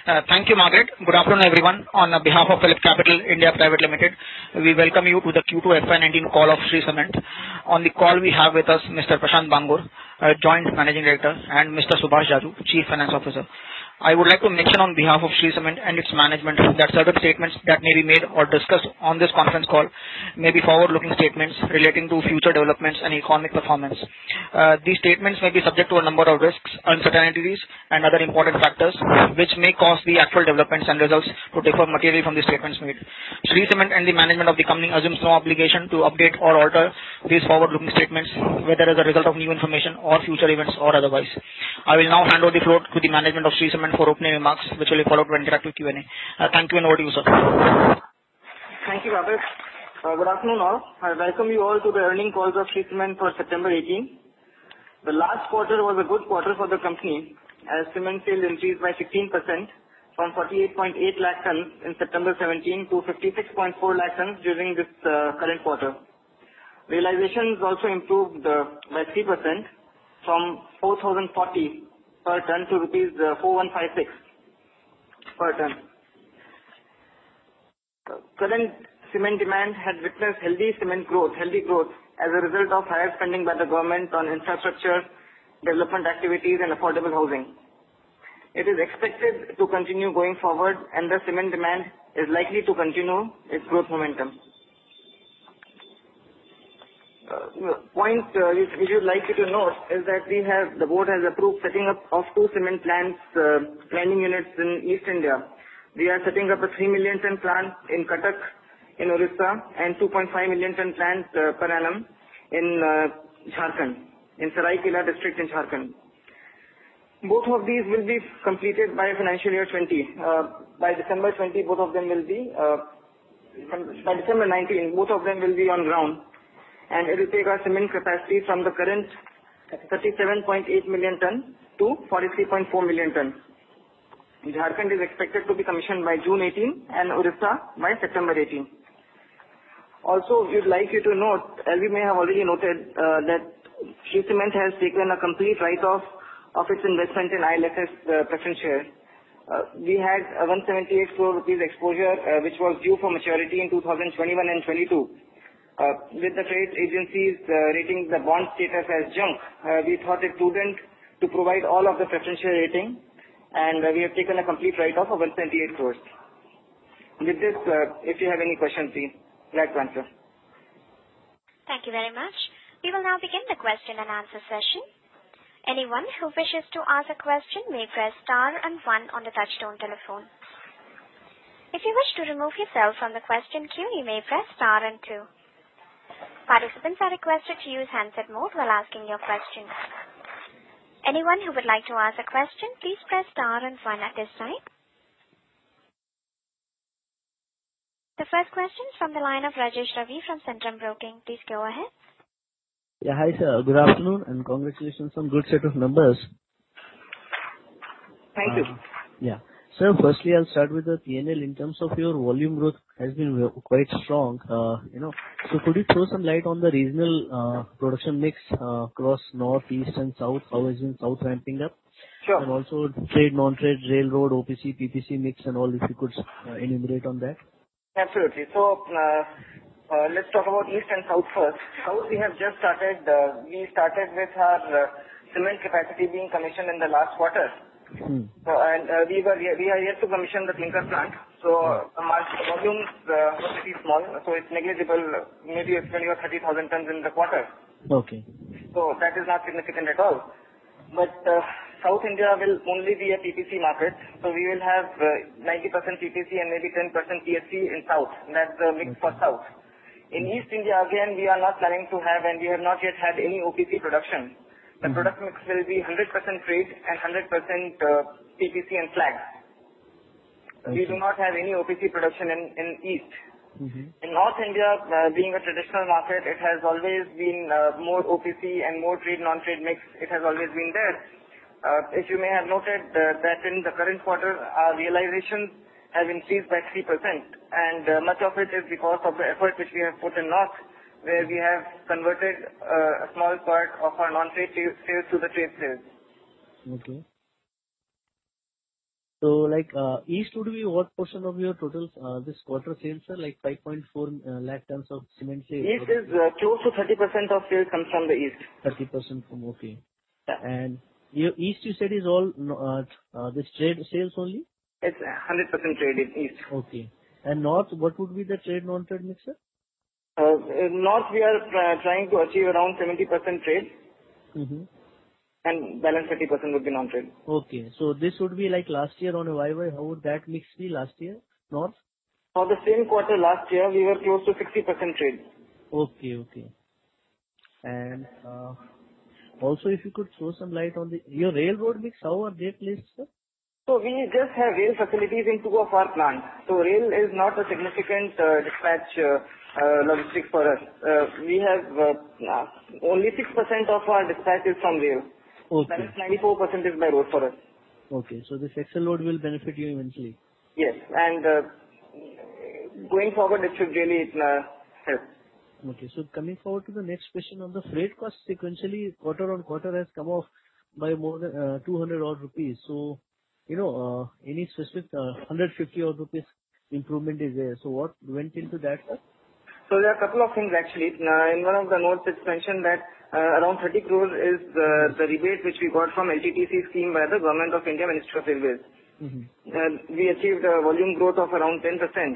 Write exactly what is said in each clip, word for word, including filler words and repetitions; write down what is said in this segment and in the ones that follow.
Uh, Thank you, Margaret. Good afternoon, everyone. On behalf of Phillip Capital India Private Limited, we welcome you to the Q two F Y nineteen call of Shree Cement. On the call, we have with us Mister Prashant Bangur, uh, Joint Managing Director, and Mister Subhash Jaju, Chief Finance Officer. I would like to mention on behalf of Shree Cement and its management that certain statements that may be made or discussed on this conference call may be forward-looking statements relating to future developments and economic performance. Uh, these statements may be subject to a number of risks, uncertainties, and other important factors which may cause the actual developments and results to differ materially from the statements made. Shree Cement and the management of the company assumes no obligation to update or alter these forward-looking statements, whether as a result of new information or future events or otherwise. I will now hand over the floor to the management of Shree Cement for opening remarks, which will be followed by interactive Q and A. Uh, thank you, and over to you, sir. Thank you, Robert. Uh, good afternoon, all. I welcome you all to the earnings calls of Shree Cement for September eighteenth. The last quarter was a good quarter for the company, as cement sales increased by sixteen percent from forty-eight point eight lakh tons in September seventeenth to fifty-six point four lakh tons during this uh, current quarter. Realizations also improved uh, by three percent from four thousand forty per ton to rupees uh, four thousand one hundred fifty-six per ton. Uh, current cement demand had witnessed healthy cement growth, healthy growth as a result of higher spending by the government on infrastructure, development activities and affordable housing. It is expected to continue going forward, and the cement demand is likely to continue its growth momentum. Uh, point uh, which we would like you to note is that we have, the board has approved setting up of two cement plants, uh, grinding units in East India. We are setting up a three million ton plant in Cuttack in Orissa and two point five million ton plant uh, per annum in uh, Jharkhand, in Saraikela district in Jharkhand. Both of these will be completed by financial year twenty. Uh, by December twentieth, both of them will be, uh, by December nineteenth, both of them will be on ground. And it will take our cement capacity from the current thirty-seven point eight million ton to forty-three point four million ton. Jharkhand is expected to be commissioned by June eighteenth and Orissa by September eighteenth. Also, we would like you to note, as you may have already noted, uh, that Shree Cement has taken a complete write-off of its investment in I L F S uh, preference share. Uh, we had a one hundred seventy-eight crore rupees exposure uh, which was due for maturity in two thousand twenty-one and twenty-two. Uh, with the credit agencies uh, rating the bond status as junk, uh, we thought it prudent to provide all of the preferential rating, and uh, we have taken a complete write-off of one hundred seventy-eight crores. With this, uh, if you have any questions, please, glad to answer. Thank you very much. We will now begin the question and answer session. Anyone who wishes to ask a question may press star and one on the touchtone telephone. If you wish to remove yourself from the question queue, you may press star and two. Participants are requested to use handset mode while asking your questions. Anyone who would like to ask a question, please press star and one at this time. The first question is from the line of Rajesh Ravi from Centrum Broking. Please go ahead. Yeah, hi sir. Good afternoon and congratulations on good set of numbers. Thank you. Uh, yeah. Sir, firstly, I'll start with the P and L. In terms of your volume growth has been quite strong, uh, you know. So could you throw some light on the regional uh, production mix uh, across north, east and south? How has been south ramping up? Sure. And also trade, non-trade, railroad, O P C, P P C mix and all, if you could uh, enumerate on that. Absolutely. So, uh, uh, let's talk about east and south first. South we have just started, uh, we started with our uh, cement capacity being commissioned in the last quarter. Hmm. So, and uh, we were we are yet to commission the clinker plant. So uh, the volumes uh, were pretty small. So it's negligible. Maybe it's twenty or thirty thousand tons in the quarter. Okay. So that is not significant at all. But uh, South India will only be a P P C market. So we will have uh, ninety percent P P C and maybe ten percent P S C in South. That's the mix for South. In East India again, we are not planning to have, and we have not yet had any O P C production. The mm-hmm. product mix will be one hundred percent trade and one hundred percent uh, P P C and slag. Okay. We do not have any O P C production in, in East. Mm-hmm. In North India, uh, being a traditional market, it has always been uh, more O P C and more trade, non-trade mix. It has always been there. Uh, if you may have noted uh, that in the current quarter, our realizations have increased by three percent, and uh, much of it is because of the effort which we have put in North, where we have converted uh, a small part of our non-trade sales to the trade sales. Okay. So, like, uh, East would be what portion of your total uh, this quarter sales, sir? Like five point four uh, lakh tons of cement sales. East is uh, close to thirty percent of sales comes from the East. thirty percent from, okay. Yeah. And your East, you said, is all uh, uh, this trade sales only? It's one hundred percent trade in East. Okay. And North, what would be the trade non-trade mix, sir? Uh, in North, we are uh, trying to achieve around seventy percent trade, Mm-hmm. and balance thirty percent would be non-trade. Okay. So this would be like last year on a Y Y. How would that mix be last year? North? For the same quarter last year, we were close to sixty percent trade. Okay, okay. And uh, also, if you could throw some light on the your railroad mix, how are they placed, sir? So we just have rail facilities in two of our plants. So rail is not a significant uh, dispatch uh, uh, logistics for us. Uh, we have uh, uh, only six percent of our dispatch is from rail. Okay. Balance ninety-four percent is by road for us. Okay. So this Excel load will benefit you immensely. Yes, and uh, going forward, it should really uh, help. Okay. So coming forward to the next question on the freight cost, sequentially quarter on quarter has come off by more than uh, two hundred odd rupees. So, you know, uh, any specific uh, one hundred fifty odd rupees improvement is there. So what went into that, sir? So there are a couple of things actually. Uh, in one of the notes, it's mentioned that uh, around thirty crores is uh, the rebate which we got from L T T C scheme by the Government of India, Ministry of Railways. Mm-hmm. Uh, we achieved a volume growth of around ten percent,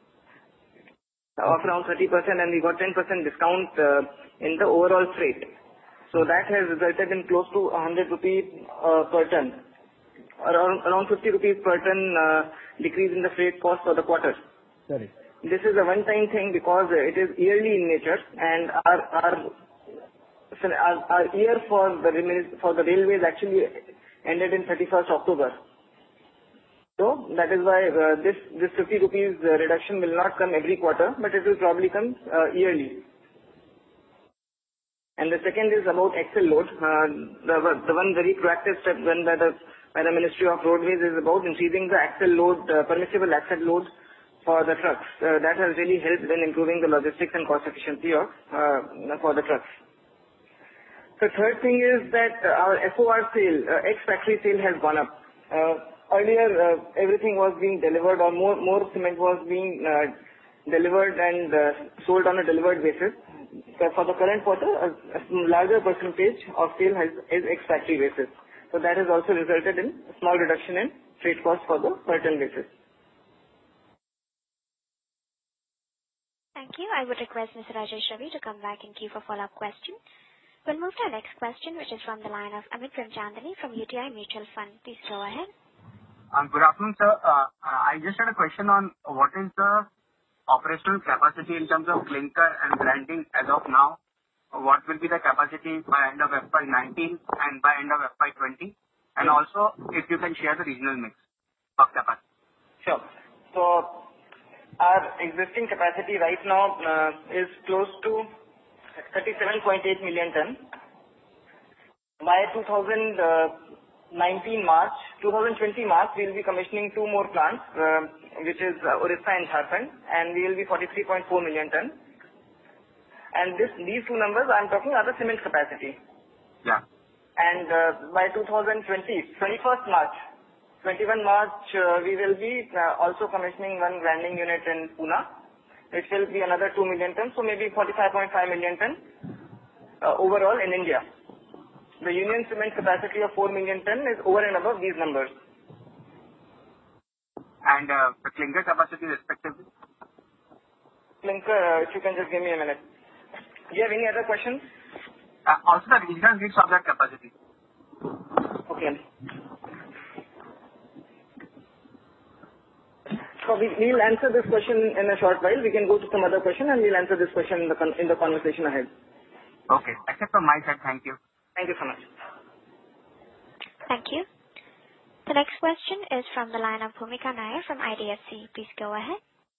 of around thirty percent, and we got ten percent discount uh, in the overall freight. So that has resulted in close to one hundred rupees uh, per ton, around around fifty rupees per ton uh, decrease in the freight cost for the quarter. Correct. This is a one-time thing because it is yearly in nature, and our our our, our year for the remain- for the railways actually ended in thirty-first October. So that is why uh, this this fifty rupees uh, reduction will not come every quarter, but it will probably come uh, yearly. And the second is about axle load. Uh, the the one very proactive step done by the by the Ministry of Roadways is about increasing the axle load, uh, permissible axle load for the trucks. Uh, that has really helped in improving the logistics and cost efficiency of uh, for the trucks. The third thing is that uh, our F O R sale, uh, ex-factory sale has gone up. Uh, earlier, uh, everything was being delivered, or more more cement was being uh, delivered and uh, sold on a delivered basis. So for the current quarter, a, a larger percentage of sale has, is ex-factory basis. So that has also resulted in a small reduction in freight cost for the per ton basis. Thank you. I would request Mister Rajesh Ravi to come back in queue for follow-up question. We'll move to our next question, which is from the line of Amit Ramchandani from U T I Mutual Fund. Please go ahead. Um, good afternoon, sir. Uh, I just had a question on what is the operational capacity in terms of clinker and grinding as of now. What will be the capacity by end of F Y nineteen and by end of F Y twenty? And also, if you can share the regional mix of capacity. Sure. So our existing capacity right now uh, is close to thirty-seven point eight million ton. By two thousand nineteen March, two thousand twenty March, we will be commissioning two more plants, uh, which is uh, Orissa and Jharkhand, and we will be forty-three point four million ton. And this, these two numbers I'm talking are the cement capacity. Yeah. And uh, by two thousand twenty, twenty-first March, twenty-first March, uh, we will be uh, also commissioning one grinding unit in Pune, which will be another two million tons, so maybe forty-five point five million ton uh, overall in India. The Union Cement capacity of four million ton is over and above these numbers. And uh, the clinker capacity respectively? Clinker, uh, if you can just give me a minute. Do you have any other questions? Uh, also the regional mix of that capacity. Okay. So we, we'll answer this question in a short while. We can go to some other question and we'll answer this question in the, con- in the conversation ahead. Okay. Except from my side, thank you. Thank you so much. Thank you. The next question is from the line of Bhumika Nair from I D F C. Please go ahead.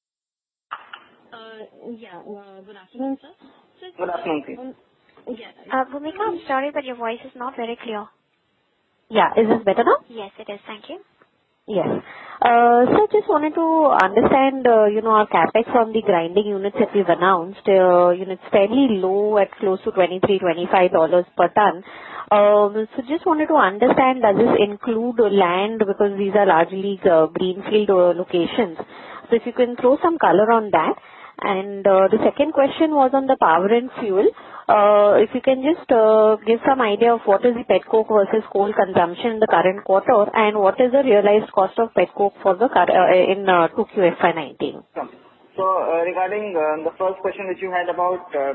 Uh, yeah, uh, good afternoon, sir. So, Good afternoon, please. um, yeah. Uh, Bhumika, I'm sorry, but your voice is not very clear. Yeah, is this better now? Yes, it is. Thank you. Yes. Uh, So just wanted to understand, uh, you know, our CapEx on the grinding units that we've announced. Uh, You know, it's fairly low at close to twenty-three dollars, twenty-five dollars per ton. Um, So just wanted to understand, does this include land? Because these are largely uh, greenfield uh, locations. So if you can throw some color on that. And uh, the second question was on the power and fuel. Uh, If you can just uh, give some idea of what is the petcoke versus coal consumption in the current quarter, and what is the realized cost of petcoke for the cur- uh, in uh, two Q F Y nineteen? So, uh, regarding uh, the first question which you had about uh,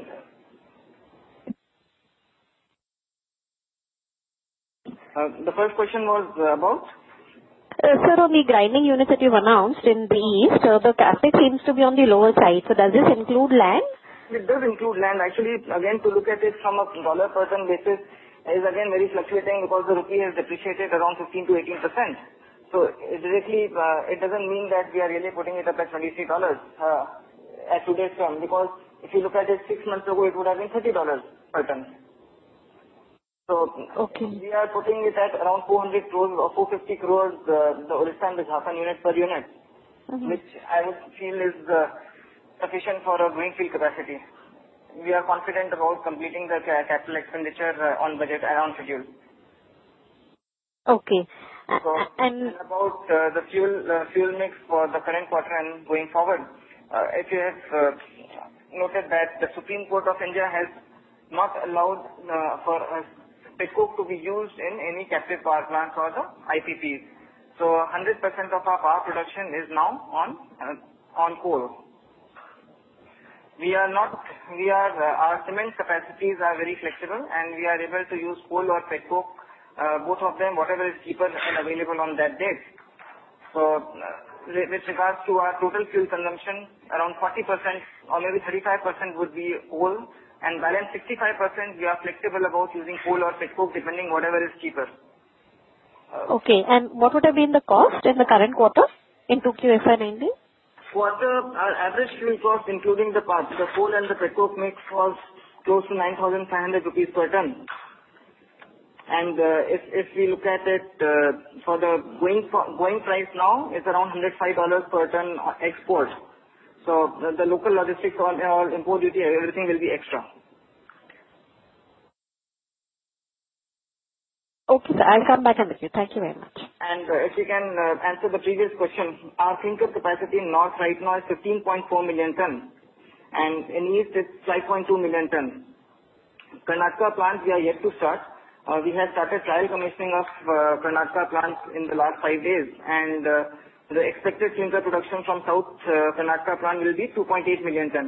uh, the first question was about Uh, Sir, on the grinding units that you've announced in the east, uh, the CapEx seems to be on the lower side. So does this include land? It does include land. Actually, again, to look at it from a dollar per ton basis is again very fluctuating because the rupee has depreciated around fifteen to eighteen percent. So it directly, uh, it doesn't mean that we are really putting it up at twenty-three dollars uh, at today's term, because if you look at it six months ago, it would have been thirty dollars per ton. So Okay. we are putting it at around four hundred crores or four hundred fifty crores, uh, the Orissa and the Jharkhand unit per unit, Mhm. which I would feel is uh, sufficient for a greenfield capacity. We are confident about completing the ca- capital expenditure uh, on budget and on schedule. Okay. Uh, So, And and about uh, the fuel uh, fuel mix for the current quarter and going forward, uh, if you have uh, noted that the Supreme Court of India has not allowed uh, for uh, petcoke to be used in any captive power plants or the I P Ps. So one hundred percent of our power production is now on uh, on coal. We are not, we are, uh, our cement capacities are very flexible, and we are able to use coal or petcoke, uh, both of them, whatever is cheaper and available on that date. So, uh, with with regards to our total fuel consumption, around forty percent or maybe thirty-five percent would be coal, and balance sixty-five percent we are flexible about using coal or petcoke depending whatever is cheaper. Uh, okay, and what would have been the cost in the current quarter in two Q F Y nineteen? Quarter, our average fuel cost, including the part, the coal and the petcoke mix, was close to nine thousand five hundred rupees per ton. And uh, if if we look at it uh, for the going for, going price now, it's around one hundred five dollars per ton export. So the, the local logistics, all, all import duty, everything will be extra. Okay, sir. I'll come back and with you. Thank you very much. And uh, if you can uh, answer the previous question, our clinker capacity in north right now is fifteen point four million ton, and in east it's five point two million ton. Karnataka plant we are yet to start. Uh, we have started trial commissioning of uh, Karnataka plants in the last five days, and uh, the expected clinker production from South uh, Karnataka plant will be two point eight million ton.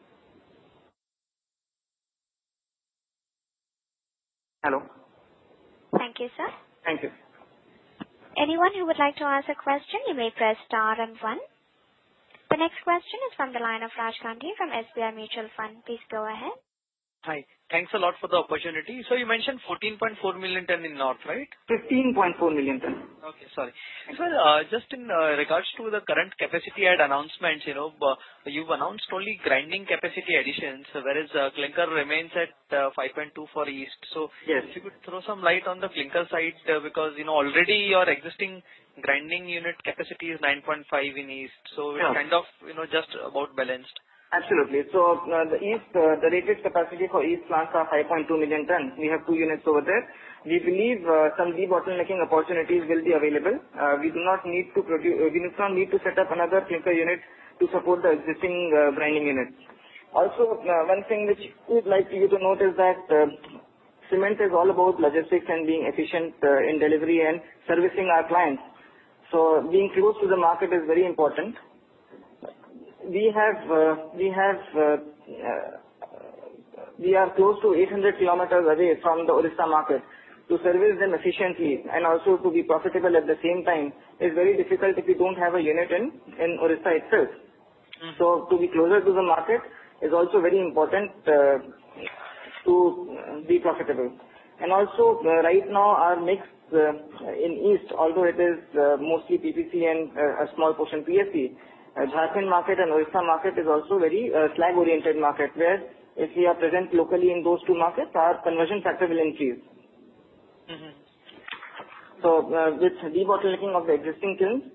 Hello. Thank you, sir. Thank you. Anyone who would like to ask a question, you may press star and one. The next question is from the line of Raj Gandhi from S B I Mutual Fund. Please go ahead. Hi. Thanks a lot for the opportunity. So you mentioned fourteen point four million ton in North, right? fifteen point four million ton. Okay, sorry. So, uh, just in uh, regards to the current capacity add announcements, you know, uh, you've announced only grinding capacity additions, whereas uh, clinker remains at uh, five point two for East. So Yes. if you could throw some light on the clinker side, uh, because, you know, already your existing grinding unit capacity is nine point five in East. So it's Yeah. kind of, you know, just about balanced. Absolutely. So uh, the east, uh, the rated capacity for east plants are five point two million ton. We have two units over there. We believe uh, some debottlenecking opportunities will be available. Uh, we do not need to produce, uh, we do not need to set up another clinker unit to support the existing uh, grinding units. Also, uh, one thing which we'd like you to note is that uh, cement is all about logistics and being efficient uh, in delivery and servicing our clients. So being close to the market is very important. We have, uh, we have, uh, uh, we are close to eight hundred kilometers away from the Orissa market. To service them efficiently and also to be profitable at the same time is very difficult if you don't have a unit in, in Orissa itself. Mm. So to be closer to the market is also very important uh, to be profitable. And also uh, right now our mix uh, in East, although it is uh, mostly P P C and uh, a small portion P S C, Uh, Jharkhand market and Orissa market is also very uh, slag-oriented market, where if we are present locally in those two markets, our conversion factor will increase. Mm-hmm. So uh, with debottlenecking of the existing kilns,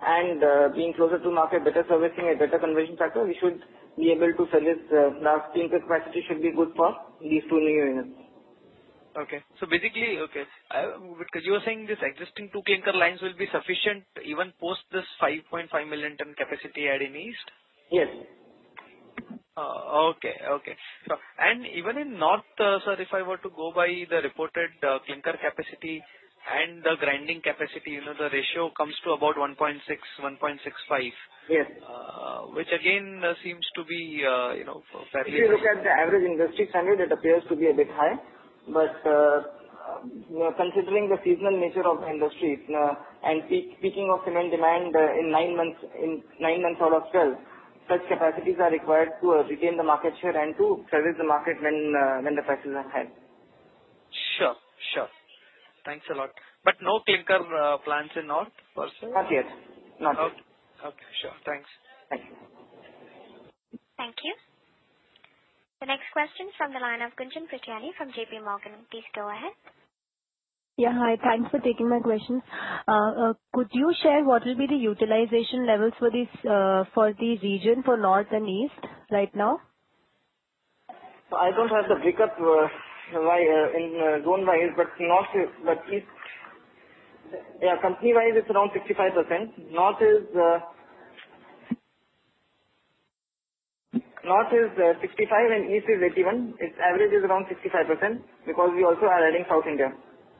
and uh, being closer to market, better servicing, a better conversion factor, we should be able to service uh, the clinker capacity should be good for these two new units. Okay. So basically, okay, I, because you were saying this existing two clinker lines will be sufficient even post this five point five million ton capacity add in East? Yes. Uh, okay, okay. So, and even in North, uh, sir, if I were to go by the reported uh, clinker capacity and the grinding capacity, you know, the ratio comes to about one point six, one point six five. Yes. Uh, which again uh, seems to be, uh, you know, fairly. If you look at the average industry standard, it appears to be a bit high, but uh, you know, considering the seasonal nature of the industry uh, and peak, peaking of cement demand uh, in nine months, in nine months out of twelve, such capacities are required to uh, retain the market share and to service the market when uh, when the prices are high. Sure, sure. Thanks a lot. But no clinker uh, plants in North per se? Not yet. Not okay. yet. Okay, sure. Thanks. Thank you. Thank you. The next question from the line of Gunjan Prithyani from J P Morgan. Please go ahead. Yeah, hi. Thanks for taking my questions. Uh, uh, Could you share what will be the utilization levels for this, uh, for the region for North and East right now? So I don't have the breakup uh, why, uh, in uh, zone-wise, but North, is- but East, yeah, company-wise it's around sixty-five percent. North is uh, North is uh, sixty-five and East is eighty-one. Its average is around sixty-five percent because we also are adding South India.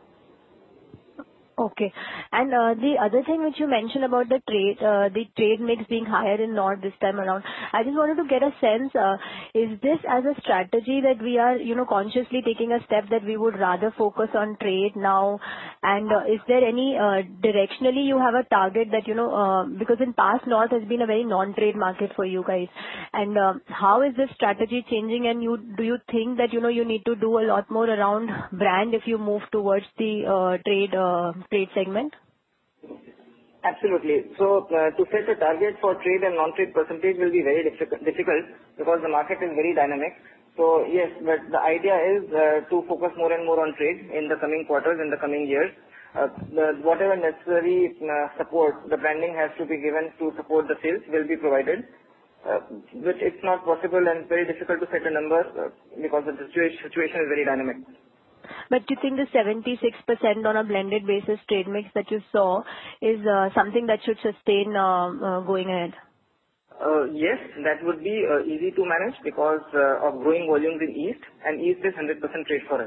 Okay. And uh, the other thing which you mentioned about the trade, uh, the trade mix being higher in North this time around, I just wanted to get a sense, uh, is this as a strategy that we are, you know, consciously taking a step that we would rather focus on trade now? And uh, is there any, uh, directionally you have a target that, you know, uh, because in past North has been a very non-trade market for you guys. And uh, how is this strategy changing, and you do you think that, you know, you need to do a lot more around brand if you move towards the uh, trade uh, trade segment? Absolutely. So uh, to set a target for trade and non-trade percentage will be very difficult, difficult because the market is very dynamic. So yes, but the idea is uh, to focus more and more on trade in the coming quarters, in the coming years. Uh, the, whatever necessary uh, support the branding has to be given to support the sales will be provided. Uh, which it's not possible and very difficult to set a number uh, because the situation, situation is very dynamic. But do you think the seventy-six percent on a blended basis trade mix that you saw is uh, something that should sustain uh, uh, going ahead? Uh, yes, that would be uh, easy to manage because uh, of growing volumes in East, and East is one hundred percent trade for us.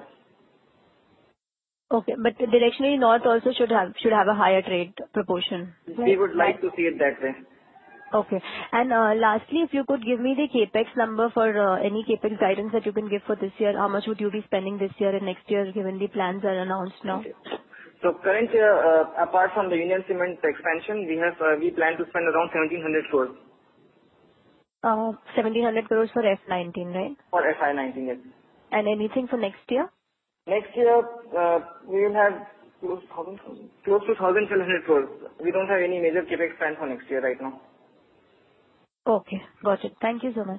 Okay, but directionally North also should have should have a higher trade proportion. We would like to see it that way. Okay. And uh, lastly, if you could give me the capex number for uh, any capex guidance that you can give for this year, how much would you be spending this year and next year, given the plans are announced now? Okay. So current year, uh, apart from the Union Cement expansion, we have uh, we plan to spend around seventeen hundred crores. Uh, seventeen hundred crores for F nineteen, right? For F I nineteen, yes. And anything for next year? Next year, uh, we will have close, close to one thousand seven hundred crores. We don't have any major capex plan for next year right now. Okay, got it. Thank you so much.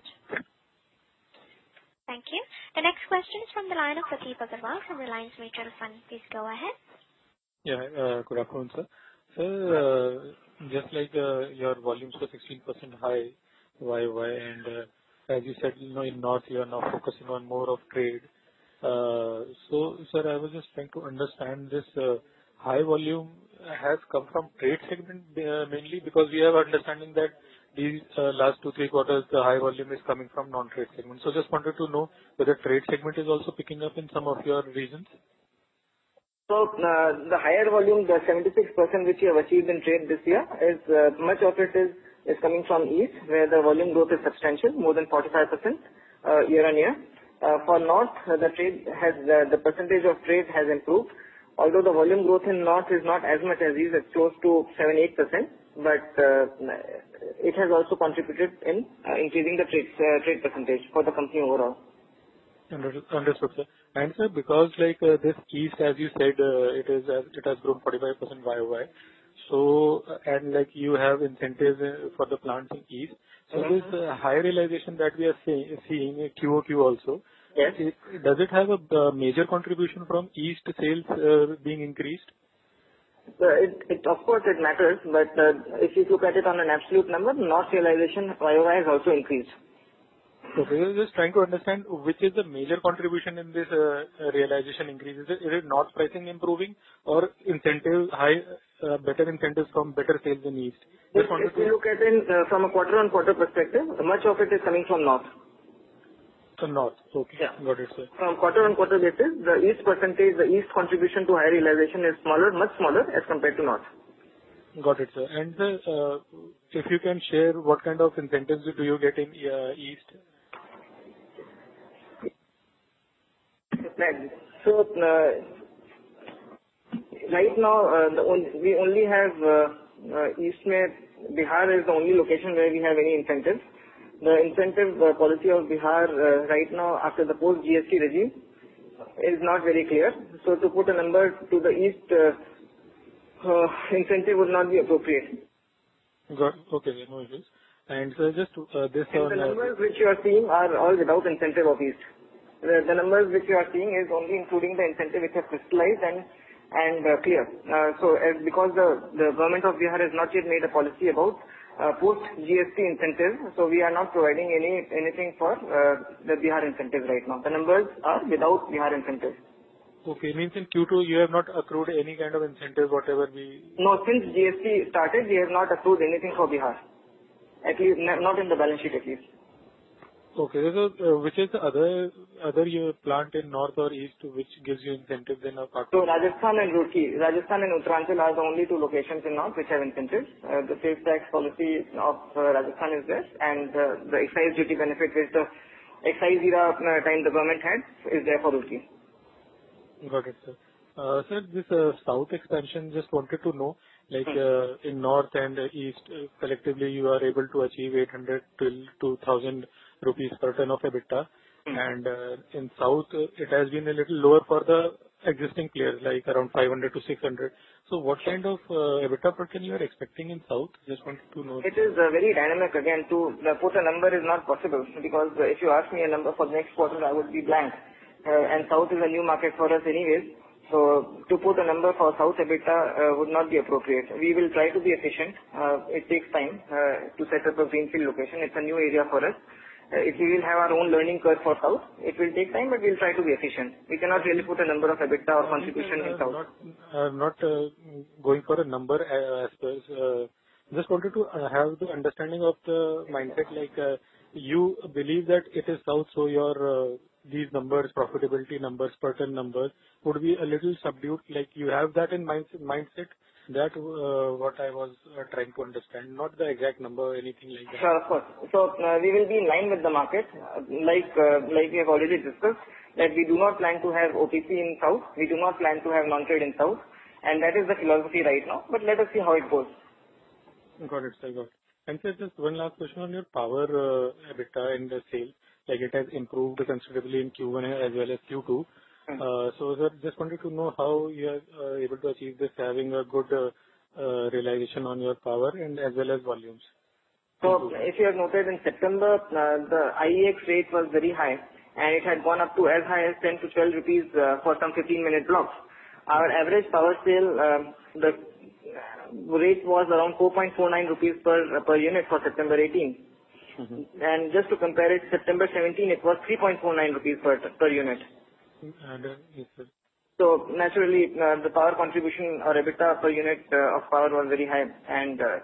Thank you. The next question is from the line of Prateek Agarwal from Reliance Mutual Fund. Please go ahead. Yeah, uh, good afternoon, sir. Sir, uh, just like uh, your volumes were sixteen percent high Y O Y, and uh, as you said, you know, in North you are now focusing on more of trade. Uh, so, sir, I was just trying to understand this uh, high volume has come from trade segment uh, mainly, because we have understanding that these uh, last two, three quarters, the high volume is coming from non-trade segment. So just wanted to know whether trade segment is also picking up in some of your regions. So uh, the higher volume, the seventy-six percent which we have achieved in trade this year, is uh, much of it is, is coming from East, where the volume growth is substantial, more than forty-five percent uh, year on year. Uh, for North, uh, the trade has uh, the percentage of trade has improved. Although the volume growth in North is not as much as East, it's close to seven to eight percent, but uh, it has also contributed in uh, increasing the trade uh, trade percentage for the company overall. Understood, sir. And sir, because like uh, this East, as you said, uh, it is uh, it has grown forty-five percent Y O Y. So uh, and like you have incentives uh, for the plants in East. So mm-hmm. this uh, high realization that we are see, seeing uh, Q O Q also. Yes. It, does it have a uh, major contribution from East sales uh, being increased? Uh, it, it of course it matters, but uh, if you look at it on an absolute number, North realization Y O Y has also increased. Okay, so just trying to understand which is the major contribution in this uh, realization increase. Is it, is it North pricing improving or incentive high, uh, better incentives from better sales in East? If, Just wanted if to you look at it uh, from a quarter-on-quarter perspective, much of it is coming from North. So North. Okay, Yeah. got it, sir. From quarter-on-quarter basis, the East percentage, the East contribution to higher realization is smaller, much smaller as compared to North. Got it, sir. And sir, uh, if you can share what kind of incentives do you get in uh, East? Right. So, uh, right now, uh, the only, we only have uh, uh, East mein, Bihar is the only location where we have any incentives. The incentive uh, policy of Bihar uh, right now after the post-G S T regime is not very clear. So to put a number to the East uh, uh, incentive would not be appropriate. Got okay, sir, no issues. And sir, just uh, this And on the uh, numbers which you are seeing are all without incentive of East. The, the numbers which you are seeing is only including the incentive which have crystallized and and uh, clear. Uh, so as because the, the government of Bihar has not yet made a policy about uh, post-G S T incentive, so we are not providing any anything for uh, the Bihar incentives right now. The numbers are without Bihar incentives. okay, means in Q two you have not accrued any kind of incentive, whatever we... No, since G S T started, we have not accrued anything for Bihar. At least, n- not in the balance sheet at least. Okay, so uh, which is the other other your plant in North or East which gives you incentives in a part? So Rajasthan and Roorkee, Rajasthan and Uttaranchal are the only two locations in North which have incentives. Uh, the sales tax policy of uh, Rajasthan is there, and uh, the excise duty benefit which the excise era uh, time the government had is there for Roorkee. Got it, sir. Uh, Sir, this uh, south expansion, just wanted to know, like, uh, in north and uh, east, uh, collectively, you are able to achieve eight hundred till two thousand rupees per ton of EBITDA. And uh, in south, uh, it has been a little lower for the existing players, like around five hundred to six hundred. So what kind of uh, EBITDA per ton you are expecting in south? Just wanted to know. It is uh, very dynamic again. To uh, put a number is not possible because uh, if you ask me a number for the next quarter, I would be blank. Uh, and south is a new market for us anyways. So to put a number for South EBITDA uh, would not be appropriate. We will try to be efficient. Uh, it takes time uh, to set up a greenfield location. It's a new area for us. Uh, if we will have our own learning curve for South, it will take time, but we'll try to be efficient. We cannot really put a number of EBITDA or contribution in Uh, South. Not uh, not uh, going for a number uh, as per. uh, Just wanted to uh, have the understanding of the mindset, like, uh, you believe that it is South, so your uh, these numbers, profitability numbers, per ton numbers, would be a little subdued. Like, you have that in mind- mindset? That uh, what I was uh, trying to understand, not the exact number or anything like that. Sure, of course. So uh, we will be in line with the market, uh, like uh, like we have already discussed, that we do not plan to have O T C in South, we do not plan to have non-trade in South, and that is the philosophy right now. But let us see how it goes. Got it, sir. Got it. And sir, just one last question on your power uh, EBITDA in the sale. Like, it has improved considerably in Q one as well as Q two. Uh, So, sir, just wanted to know how you are uh, able to achieve this, having a good uh, uh, realization on your power and as well as volumes. So if you have noted in September, uh, the I E X rate was very high, and it had gone up to as high as ten to twelve rupees uh, for some fifteen minute blocks. Our average power sale, um, the rate was around four point four nine rupees per per unit for September eighteenth. And just to compare it, September seventeenth, it was three point four nine rupees per per unit. And, uh, yes, sir. So naturally, uh, the power contribution or EBITDA per unit uh, of power was very high, and uh,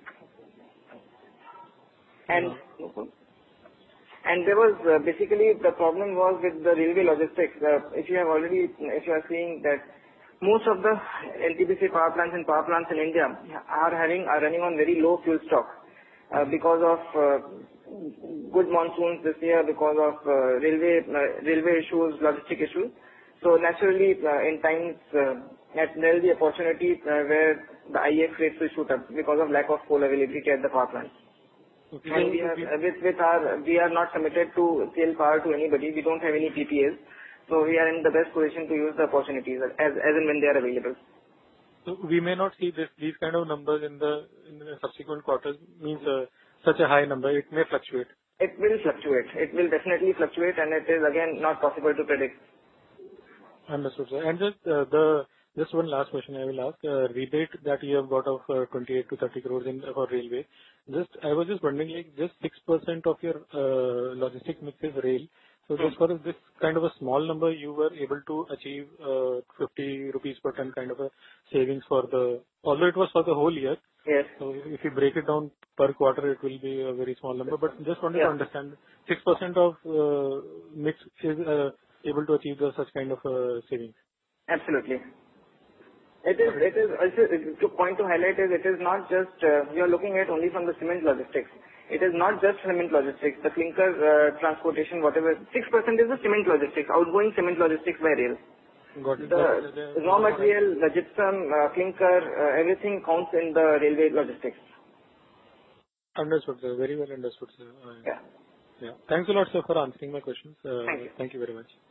and and there was uh, basically the problem was with the railway logistics. Uh, if you have already, if you are seeing that most of the L T B C power plants and power plants in India are having are running on very low fuel stock uh, because of uh, good monsoons this year, because of uh, railway uh, railway issues, logistic issues. So naturally, uh, in times uh, that there will be opportunity uh, where the I E X rates will shoot up because of lack of coal availability at the power plants. Okay. And we have, uh, with, with our, we are not committed to sell power to anybody. We don't have any P P As. So we are in the best position to use the opportunities as, as and when they are available. So we may not see this, these kind of numbers in the, in the subsequent quarters, means uh, such a high number. It may fluctuate. It will fluctuate. It will definitely fluctuate, and it is again not possible to predict. Understood, sir. And just uh, the Just one last question I will ask. Uh, rebate that you have got of uh, twenty-eight to thirty crores in for railway. Just I was just wondering, like, just six percent of your uh, logistic mix is rail. So just for this kind of a small number, you were able to achieve uh, fifty rupees per ton kind of a savings for the, although it was for the whole year. Yes. So if you break it down per quarter, it will be a very small number. But just wanted Yeah. to understand, six percent of uh, mix is uh, able to achieve the, such kind of uh, savings. Absolutely. It is, it is, also, to point to highlight is it is not just, uh, you're looking at only from the cement logistics. It is not just cement logistics, the clinker uh, transportation, whatever. six percent is the cement logistics, outgoing cement logistics by rail. Got it. The Got it. The- raw material, the gypsum, uh, clinker, uh, everything counts in the railway logistics. Understood, sir. Very well understood, sir. Uh, Yeah. Yeah. Thanks a lot, sir, for answering my questions. Uh, Thank you. Thank you very much.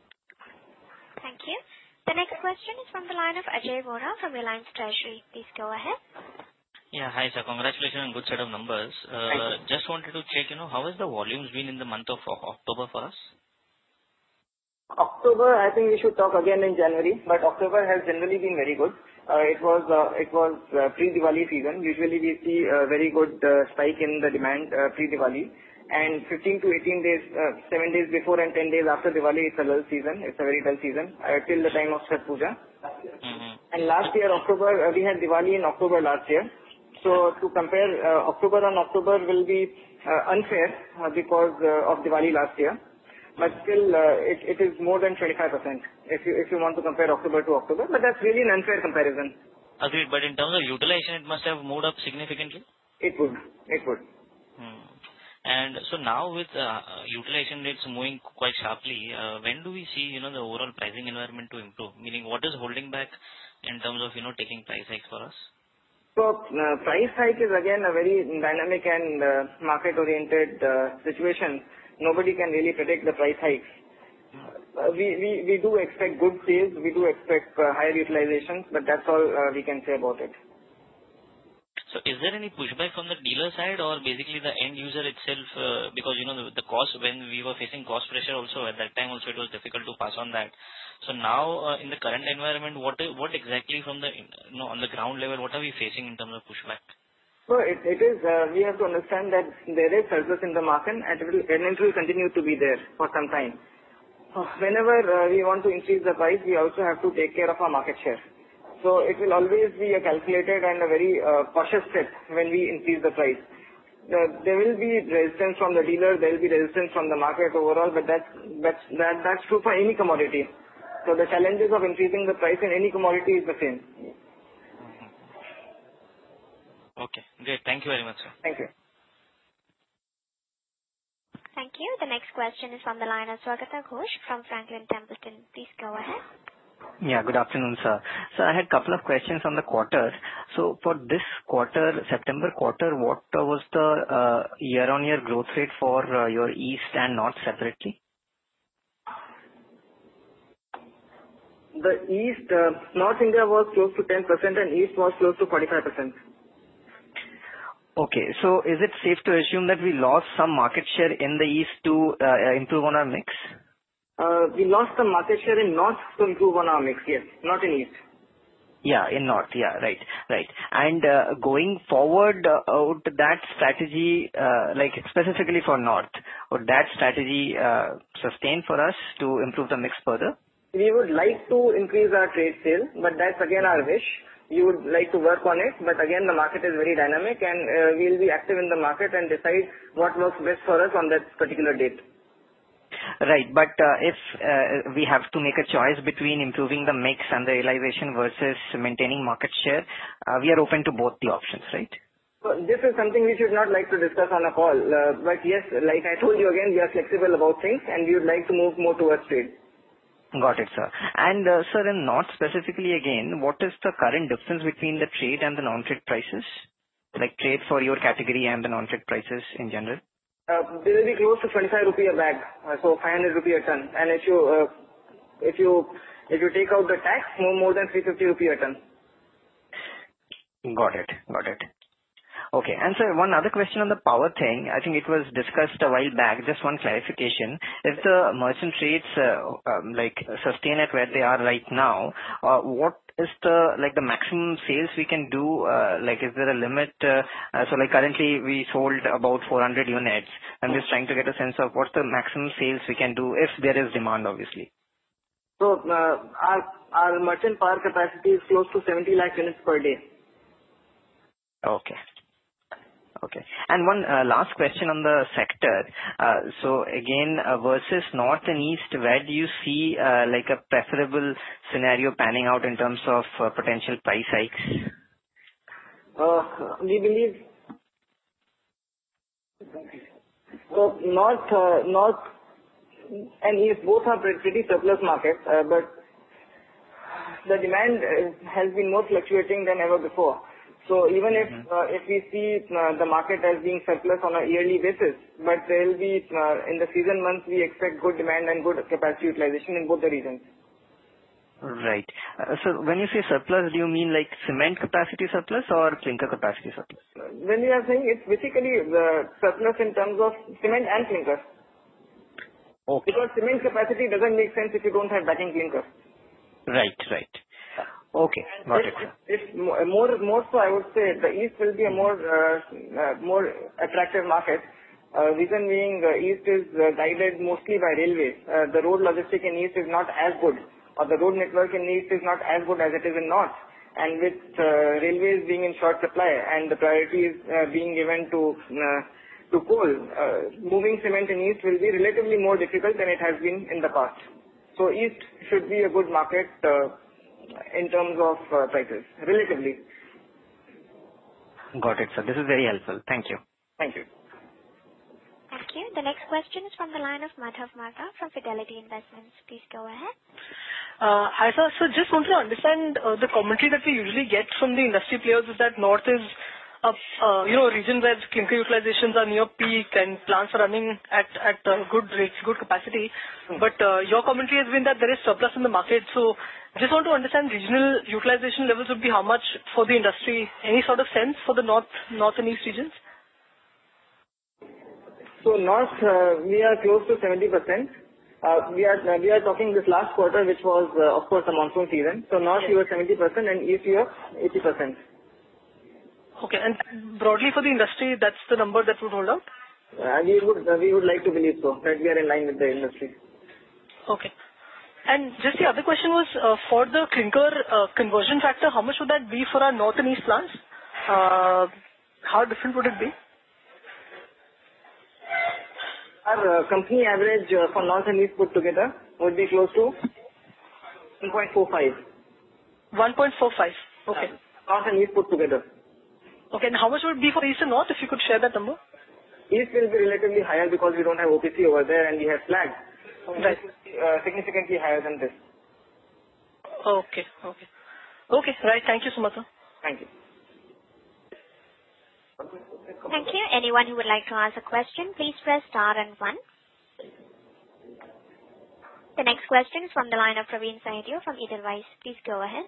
Thank you. The next question is from the line of Ajay Vora from Reliance Treasury. Please go ahead. Yeah. Hi, sir. Congratulations on good set of numbers. Uh, Just wanted to check, you know, how has the volumes been in the month of O- October for us? October, I think we should talk again in January, but October has generally been very good. Uh, It was uh, it was uh, pre-Diwali season. Usually we see a very good uh, spike in the demand uh, pre-Diwali, and fifteen to eighteen days, uh, seven days before and ten days after Diwali, it's a lull season. It's a very dull season uh, till the time of Chhath Puja. Mm-hmm. And last year, October, uh, we had Diwali in October last year. So to compare uh, October on October will be uh, unfair uh, because uh, of Diwali last year. But still, uh, it, it is more than twenty-five percent if you if you want to compare October to October. But that's really an unfair comparison. Agreed. But in terms of utilization, it must have moved up significantly? It would. It would. Hmm. And so now with uh, utilization rates moving quite sharply, uh, when do we see, you know, the overall pricing environment to improve? Meaning, what is holding back in terms of, you know, taking price hikes for us? So uh, price hike is again a very dynamic and uh, market-oriented uh, situation. Nobody can really predict the price hikes. Uh, we, we, we do expect good sales, we do expect uh, higher utilizations, but that's all uh, we can say about it. So is there any pushback from the dealer side or basically the end user itself? Uh, because, you know, the, the cost, when we were facing cost pressure also, at that time also it was difficult to pass on that. So now uh, in the current environment, what what exactly from the, you know, on the ground level, what are we facing in terms of pushback? So it, it is, uh, we have to understand that there is surplus in the market and it will, and it will continue to be there for some time. Whenever uh, we want to increase the price, we also have to take care of our market share. So it will always be a calculated and a very uh, cautious step when we increase the price. Uh, there will be resistance from the dealer, there will be resistance from the market overall, but that's, that's, that, that's true for any commodity. So the challenges of increasing the price in any commodity is the same. Okay, great. Thank you very much, sir. Thank you. Thank you. The next question is from the line of Swagata Ghosh from Franklin Templeton. Please go ahead. Yeah, good afternoon, sir. So I had a couple of questions on the quarter. So for this quarter, September quarter, what uh, was the uh, year-on-year growth rate for uh, your East and North separately? The East, uh, North India was close to ten percent and East was close to forty-five percent. Okay, so is it safe to assume that we lost some market share in the East to uh, improve on our mix? Uh, we lost some market share in North to improve on our mix, yes, not in East. Yeah, in North. Yeah, right. Right. And uh, going forward, uh, would that strategy, uh, like specifically for North, would that strategy uh, sustain for us to improve the mix further? We would like to increase our trade sale, but that's again our wish. You would like to work on it, but again the market is very dynamic and uh, we'll be active in the market and decide what works best for us on that particular date. Right. But uh, if uh, we have to make a choice between improving the mix and the realization versus maintaining market share, uh, we are open to both the options, right? So this is something we should not like to discuss on a call. Uh, but yes, like I told you again, we are flexible about things and we would like to move more towards trade. Got it, sir. And uh, sir, in North specifically again, what is the current difference between the trade and the non-trade prices? Like trade for your category and the non-trade prices in general? Uh, they will be close to twenty-five rupee a bag, uh, so five hundred rupee a ton. And if you uh, if you if you take out the tax, more more than three hundred fifty rupee a ton. Got it. Got it. Okay. And sir, one other question on the power thing. I think it was discussed a while back. Just one clarification. If the merchant rates uh, um, like sustain at where they are right now, uh, what is the like the maximum sales we can do? Uh, like, is there a limit? Uh, uh, so like currently we sold about four hundred units. I'm just trying to get a sense of what's the maximum sales we can do if there is demand, obviously. So uh, our our merchant power capacity is close to seventy lakh units per day. Okay. Okay. And one uh, last question on the sector. Uh, so again, uh, versus north and east, where do you see uh, like a preferable scenario panning out in terms of uh, potential price hikes? Uh, we believe so north, uh, north and east both are pretty surplus markets, uh, but the demand uh, has been more fluctuating than ever before. So even if uh, if we see uh, the market as being surplus on a yearly basis, but there will be uh, in the season months we expect good demand and good capacity utilization in both the regions. Right. Uh, so when you say surplus, do you mean like cement capacity surplus or clinker capacity surplus? When we are saying it's basically the surplus in terms of cement and clinker. Okay. Because cement capacity doesn't make sense if you don't have backing clinker. Right, right. Okay, got it. If, if more, more so, I would say the east will be a more, uh, uh, more attractive market. Uh, reason being, uh, east is uh, guided mostly by railways. Uh, the road logistic in east is not as good, or the road network in east is not as good as it is in north. And with uh, railways being in short supply and the priority is uh, being given to uh, to coal, uh, moving cement in east will be relatively more difficult than it has been in the past. So east should be a good market. Uh, in terms of uh, prices, relatively. Got it, sir. This is very helpful. Thank you. Thank you. Thank you. The next question is from the line of Madhav Marga from Fidelity Investments. Please go ahead. Uh, hi, sir. So just want to understand uh, the commentary that we usually get from the industry players is that North is a uh, you know, region where clinker utilizations are near peak and plants are running at, at uh, good rates, good capacity. Hmm. But uh, your commentary has been that there is surplus in the market. So just want to understand regional utilization levels would be how much for the industry? Any sort of sense for the north, north and east regions? So north, uh, we are close to seventy percent. Uh, we are uh, we are talking this last quarter, which was uh, of course the monsoon season. So north you were seventy percent and east you were eighty percent. Okay, and broadly for the industry, that's the number that would hold out? Uh, we would uh, we would like to believe so, that we are in line with the industry. Okay. And just the other question was, uh, for the clinker uh, conversion factor, how much would that be for our north and east plants? Uh, how different would it be? Our uh, company average uh, for north and east put together would be close to one point four five. one point four five, okay. Uh, north and east put together. Okay, and how much would it be for east and north, if you could share that number? East will be relatively higher because we don't have O P C over there and we have slag. Right. Uh, significantly higher than this. Okay, okay. Okay, right. Thank you so much, sir. Thank you. Thank you. Anyone who would like to ask a question, please press star and one. The next question is from the line of Praveen Saidio from Edelweiss. Please go ahead.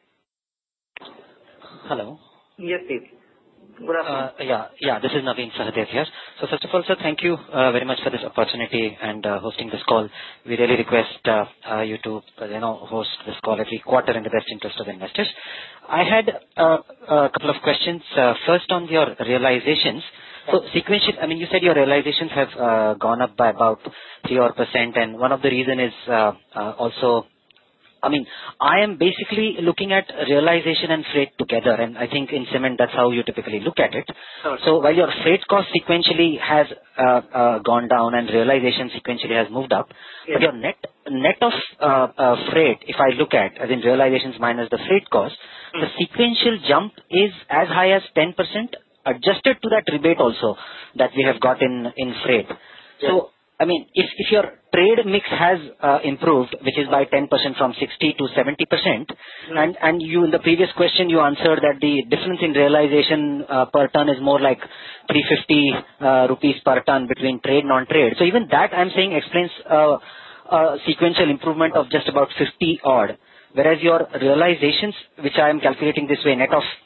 Hello. Yes, please. Good afternoon. Uh, yeah, yeah, this is Naveen Sahadev here. So first of all, sir, thank you uh, very much for this opportunity and uh, hosting this call. We really request uh, uh, you to, uh, you know, host this call every quarter in the best interest of investors. I had uh, a couple of questions. Uh, first on your realizations. So sequential, I mean, you said your realizations have uh, gone up by about three or percent, and one of the reason is uh, uh, also, I mean, I am basically looking at realization and freight together, and I think in cement that's how you typically look at it. Sure. So while your freight cost sequentially has uh, uh, gone down and realization sequentially has moved up, yes, but your net net of uh, uh, freight, if I look at as in realizations minus the freight cost, hmm. the sequential jump is as high as ten percent, adjusted to that rebate also that we have got in in freight. Yes. So I mean, if, if your trade mix has uh, improved, which is by ten percent from sixty to seventy percent, mm-hmm. and, and you in the previous question you answered that the difference in realization uh, per ton is more like three hundred fifty uh, rupees per ton between trade and non-trade. So even that I'm saying explains uh, a sequential improvement of just about fifty odd, whereas your realizations, which I am calculating this way, net of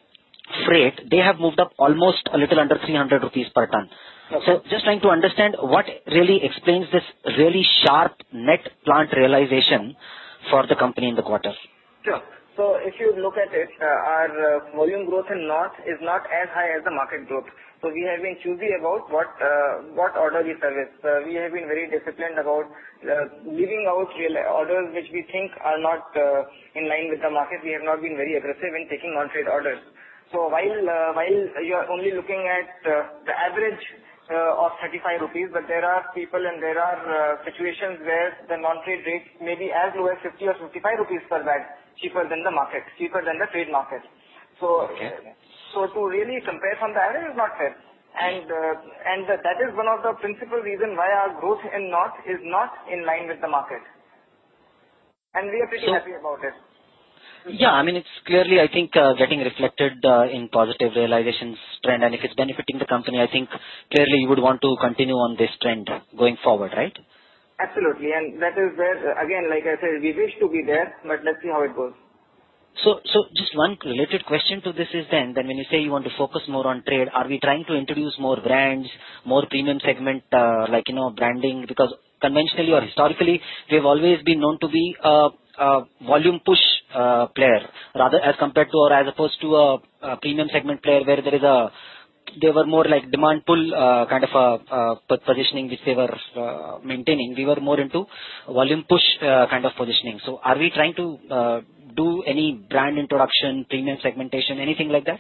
freight, they have moved up almost a little under three hundred rupees per ton. Okay. So just trying to understand what really explains this really sharp net plant realization for the company in the quarter. Sure. So if you look at it, uh, our uh, volume growth in North is not as high as the market growth. So we have been choosy about what uh, what order we service. Uh, we have been very disciplined about uh, leaving out real orders which we think are not uh, in line with the market. We have not been very aggressive in taking on-trade orders. So while uh, while you are only looking at uh, the average uh, of thirty-five rupees, but there are people and there are uh, situations where the non-trade rates may be as low as fifty or fifty-five rupees per bag, cheaper than the market, cheaper than the trade market. So. Okay. So to really compare from the average is not fair. And uh, and uh, that is one of the principal reasons why our growth in North is not in line with the market. And we are pretty so, happy about it. Yeah, I mean, it's clearly, I think, uh, getting reflected uh, in positive realizations trend. And if it's benefiting the company, I think clearly you would want to continue on this trend going forward, right? Absolutely. And that is where, again, like I said, we wish to be there, but let's see how it goes. So, so just one related question to this is then, then when you say you want to focus more on trade, are we trying to introduce more brands, more premium segment, uh, like, you know, branding? Because conventionally or historically, we have always been known to be a, a volume push uh, player, rather as compared to or as opposed to a, a premium segment player where there is a, they were more like demand pull uh, kind of a uh, positioning which they were uh, maintaining. We were more into volume push uh, kind of positioning. So are we trying to uh, do any brand introduction, premium segmentation, anything like that?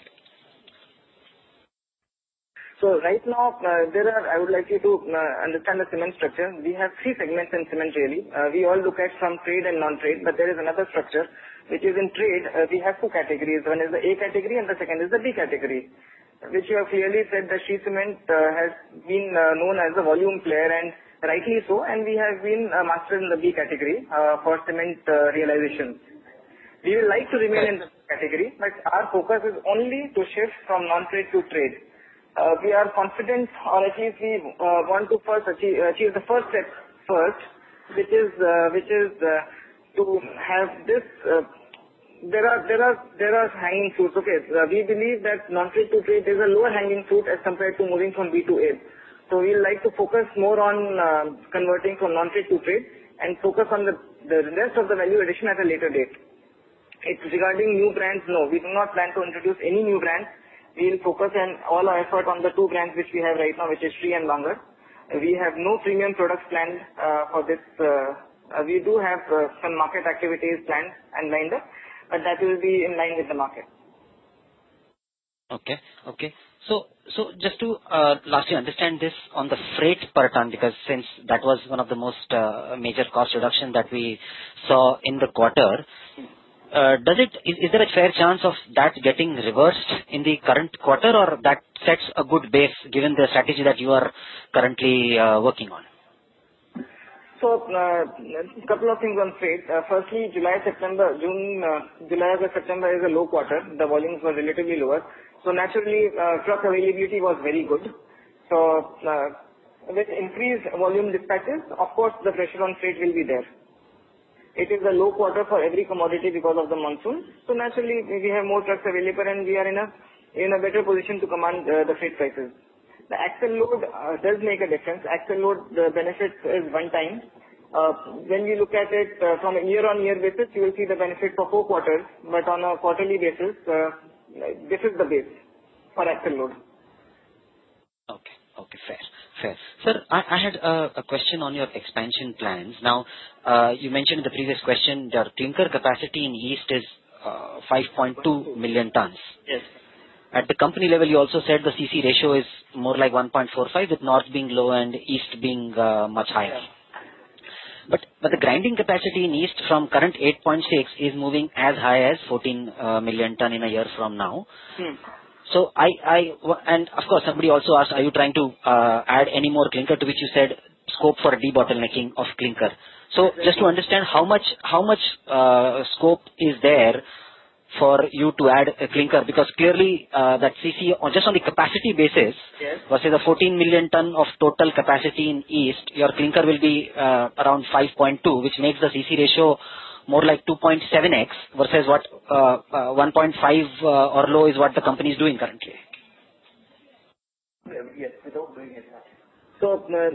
So right now, uh, there are, I would like you to uh, understand the cement structure. We have three segments in cement really. Uh, we all look at from trade and non-trade, but there is another structure which is in trade. Uh, we have two categories. One is the A category and the second is the B category, which you have clearly said that Shree Cement uh, has been uh, known as a volume player, and rightly so, and we have been uh, masters in the B category uh, for cement uh, realization. We will like to remain in the category, but our focus is only to shift from non-trade to trade. Uh, we are confident, or at least we uh, want to first achieve, achieve the first step first, which is uh, which is uh, to have this. Uh, there are there are there are hanging fruits. Okay, uh, we believe that non-trade to trade is a lower hanging fruit as compared to moving from B to A. So we like to focus more on uh, converting from non-trade to trade and focus on the the rest of the value addition at a later date. It's regarding new brands, no, we do not plan to introduce any new brands. We will focus on all our effort on the two brands which we have right now, which is Shree and Bangur. We have no premium products planned uh, for this. Uh, uh, we do have uh, some market activities planned and lined up, but that will be in line with the market. Okay, okay. So, so just to uh, lastly understand this on the freight per ton, because since that was one of the most uh, major cost reduction that we saw in the quarter, Uh, does it is, is there a fair chance of that getting reversed in the current quarter, or that sets a good base given the strategy that you are currently uh, working on? So, uh, a couple of things on freight. Uh, firstly, July, September, June, uh, July to September is a low quarter. The volumes were relatively lower. So naturally, uh, truck availability was very good. So, uh, with increased volume dispatches, of course, the pressure on freight will be there. It is a low quarter for every commodity because of the monsoon. So naturally, we have more trucks available and we are in a in a better position to command uh, the freight prices. The axle load uh, does make a difference. Axle load, the benefit is one time. Uh, when we look at it uh, from a year-on-year basis, you will see the benefit for four quarters. But on a quarterly basis, uh, this is the base for axle load. Okay. Okay, fair, fair. Sir, I, I had a, a question on your expansion plans. Now, uh, you mentioned in the previous question your clinker capacity in East is uh, five point two million tons. Yes. At the company level, you also said the C C ratio is more like one point four five, with North being low and East being uh, much higher. But but the grinding capacity in East from current eight point six is moving as high as fourteen uh, million ton in a year from now. Hmm. So I, I, and of course somebody also asked, are you trying to uh, add any more clinker, to which you said scope for debottlenecking of clinker. So just to understand how much, how much uh, scope is there for you to add a clinker, because clearly uh, that C C, on, just on the capacity basis, yes, versus the fourteen million ton of total capacity in East, your clinker will be uh, around five point two, which makes the C C ratio more like two point seven x versus what uh, uh, one point five uh, or low is what the company is doing currently. Yes, without doing it. So uh,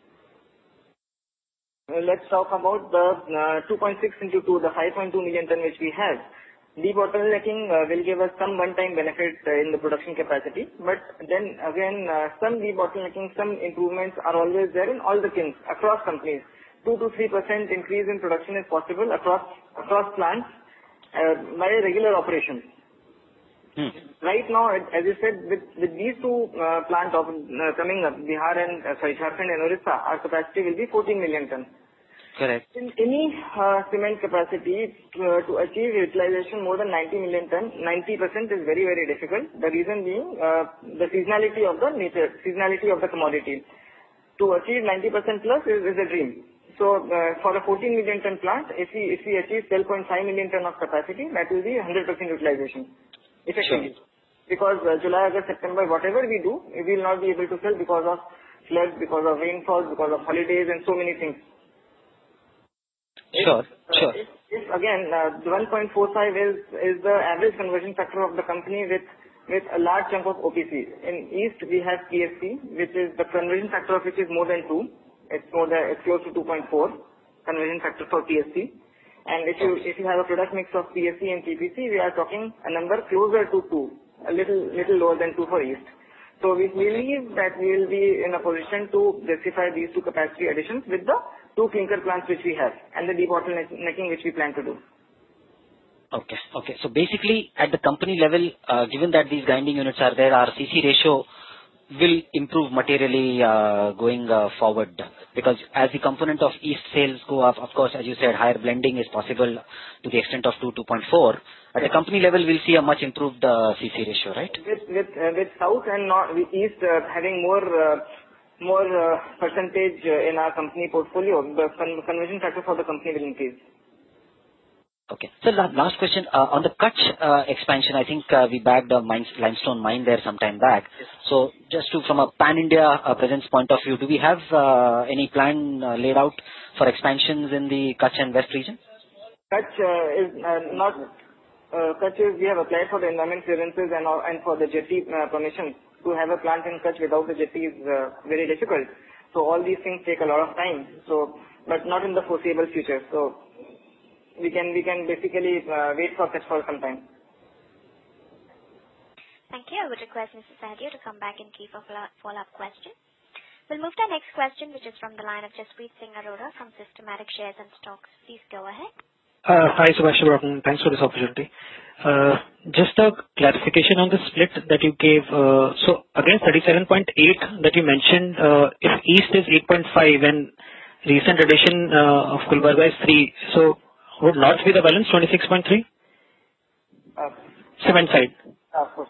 let's talk about the uh, two point six into two, the five point two million ton which we have. Debottlenecking uh, will give us some one-time benefit uh, in the production capacity, but then again, uh, some debottlenecking, some improvements are always there in all the kilns across companies. two to three percent increase in production is possible across across plants uh, by regular operations. Hmm. Right now, as you said, with, with these two uh, plants of, uh, coming up, Bihar and uh, sorry, Jharkhand and Orissa, our capacity will be fourteen million ton. Correct. In any uh, cement capacity uh, to achieve utilization more than ninety million ton, ninety percent is very, very difficult. The reason being uh, the seasonality of the nature, seasonality of the commodity. To achieve ninety percent plus is, is a dream. So uh, for a fourteen million ton plant, if we if we achieve twelve point five million ton of capacity, that will be one hundred percent utilization effectively. Sure. Because uh, July, August, September, whatever we do, we will not be able to sell because of floods, because of rainfalls, because of holidays, and so many things. Sure, if, sure. If, if again, uh, the one point four five is is the average conversion factor of the company with with a large chunk of O P C. In East, we have P S C, which is the conversion factor of which is more than two. It's more than it's close to two point four conversion factor for P S C. And if you if you have a product mix of P S C and T P C, we are talking a number closer to two, a little little lower than two for East. So we believe that we will be in a position to justify these two capacity additions with the two clinker plants which we have and the debottlenecking which we plan to do. Okay, okay. So basically, at the company level, uh, given that these grinding units are there, our C C ratio will improve materially uh, going uh, forward, because as the component of East sales go up, of course, as you said, higher blending is possible to the extent of two, two point four. At the company level, we'll see a much improved uh, C C ratio, right? With with uh, with South and North, with East uh, having more uh, more uh, percentage uh, in our company portfolio, the con- conversion factor for the company will increase. Okay. So la- last question uh, on the Kutch uh, expansion. I think uh, we bagged a mine, limestone mine there some time back. Yes. So just to from a pan-India uh, presence point of view, do we have uh, any plan uh, laid out for expansions in the Kutch and West region? Kutch uh, is uh, not. Uh, Kutch is, we have applied for the environment clearances and all, and for the jetty uh, permission. To have a plant in Kutch without the jetty is uh, very difficult. So all these things take a lot of time. So, but not in the foreseeable future. So we can we can basically uh, wait for Kutch for some time. Thank you. I would request Missus Sahadeo to come back in queue for follow-up question. We'll move to our next question, which is from the line of Jaspreet Singh Arora from Systematic Shares and Stocks. Please go ahead. Uh, hi, Subhash Babu. Thanks for this opportunity. Uh, just a clarification on the split that you gave. Uh, so again, thirty-seven point eight that you mentioned, uh, if East is eight point five and recent addition uh, of Gulbarga is three, so would North be the balance, twenty-six point three? Uh, Cement side. Of course.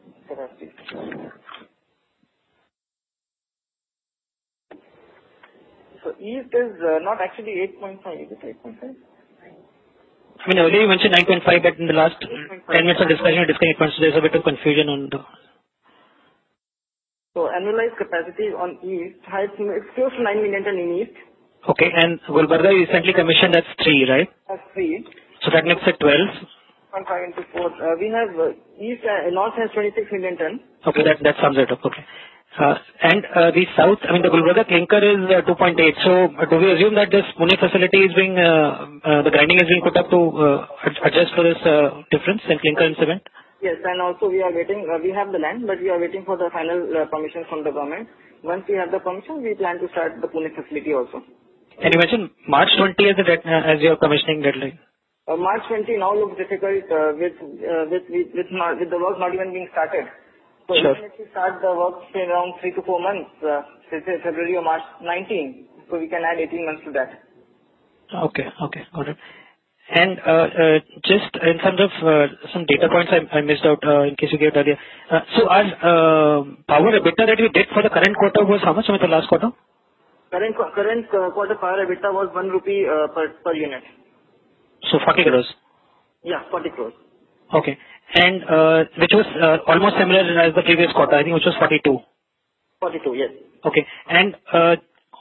So East is uh, not actually eight point five, is it eight point five? I mean, earlier you mentioned nine point five, but in the last ten minutes of discussion, you discussed eight point five, so there's a bit of confusion on the... So annualized capacity on East, it's, it's close to nine million ton in East. Okay, and Gulbarga recently commissioned, that's three, right? That's three. So that makes it twelve. one point five into four. Uh, we have uh, East, uh, North has twenty-six million ton. Okay, that, that sums it up, okay. Uh, and uh, the South, I mean, the Gulbarga clinker is uh, two point eight. So uh, do we assume that this Pune facility is being, uh, uh, the grinding is being put up to uh, adjust for this uh, difference in clinker and cement? Yes, and also we are waiting, uh, we have the land, but we are waiting for the final uh, permission from the government. Once we have the permission, we plan to start the Pune facility also. And you mentioned March twentieth as, the dead, uh, as your commissioning deadline. Uh, March twentieth now looks difficult uh, with, uh, with, with, with, not, with the work not even being started. So sure. Even if we start the work in around three to four months, uh, say February or March nineteenth, so we can add eighteen months to that. Okay, okay, got it. And uh, uh, just in terms of uh, some data points I, I missed out uh, in case you gave it earlier. Uh, so our uh, power EBITDA that we did for the current quarter was how much from the last quarter? Current current uh, quarter power EBITDA was one rupee uh, per per unit. So forty crores. Yeah, forty crores. Okay. And uh, which was uh, almost similar as the previous quarter, I think, which was forty-two. forty-two, yes. Okay. And uh,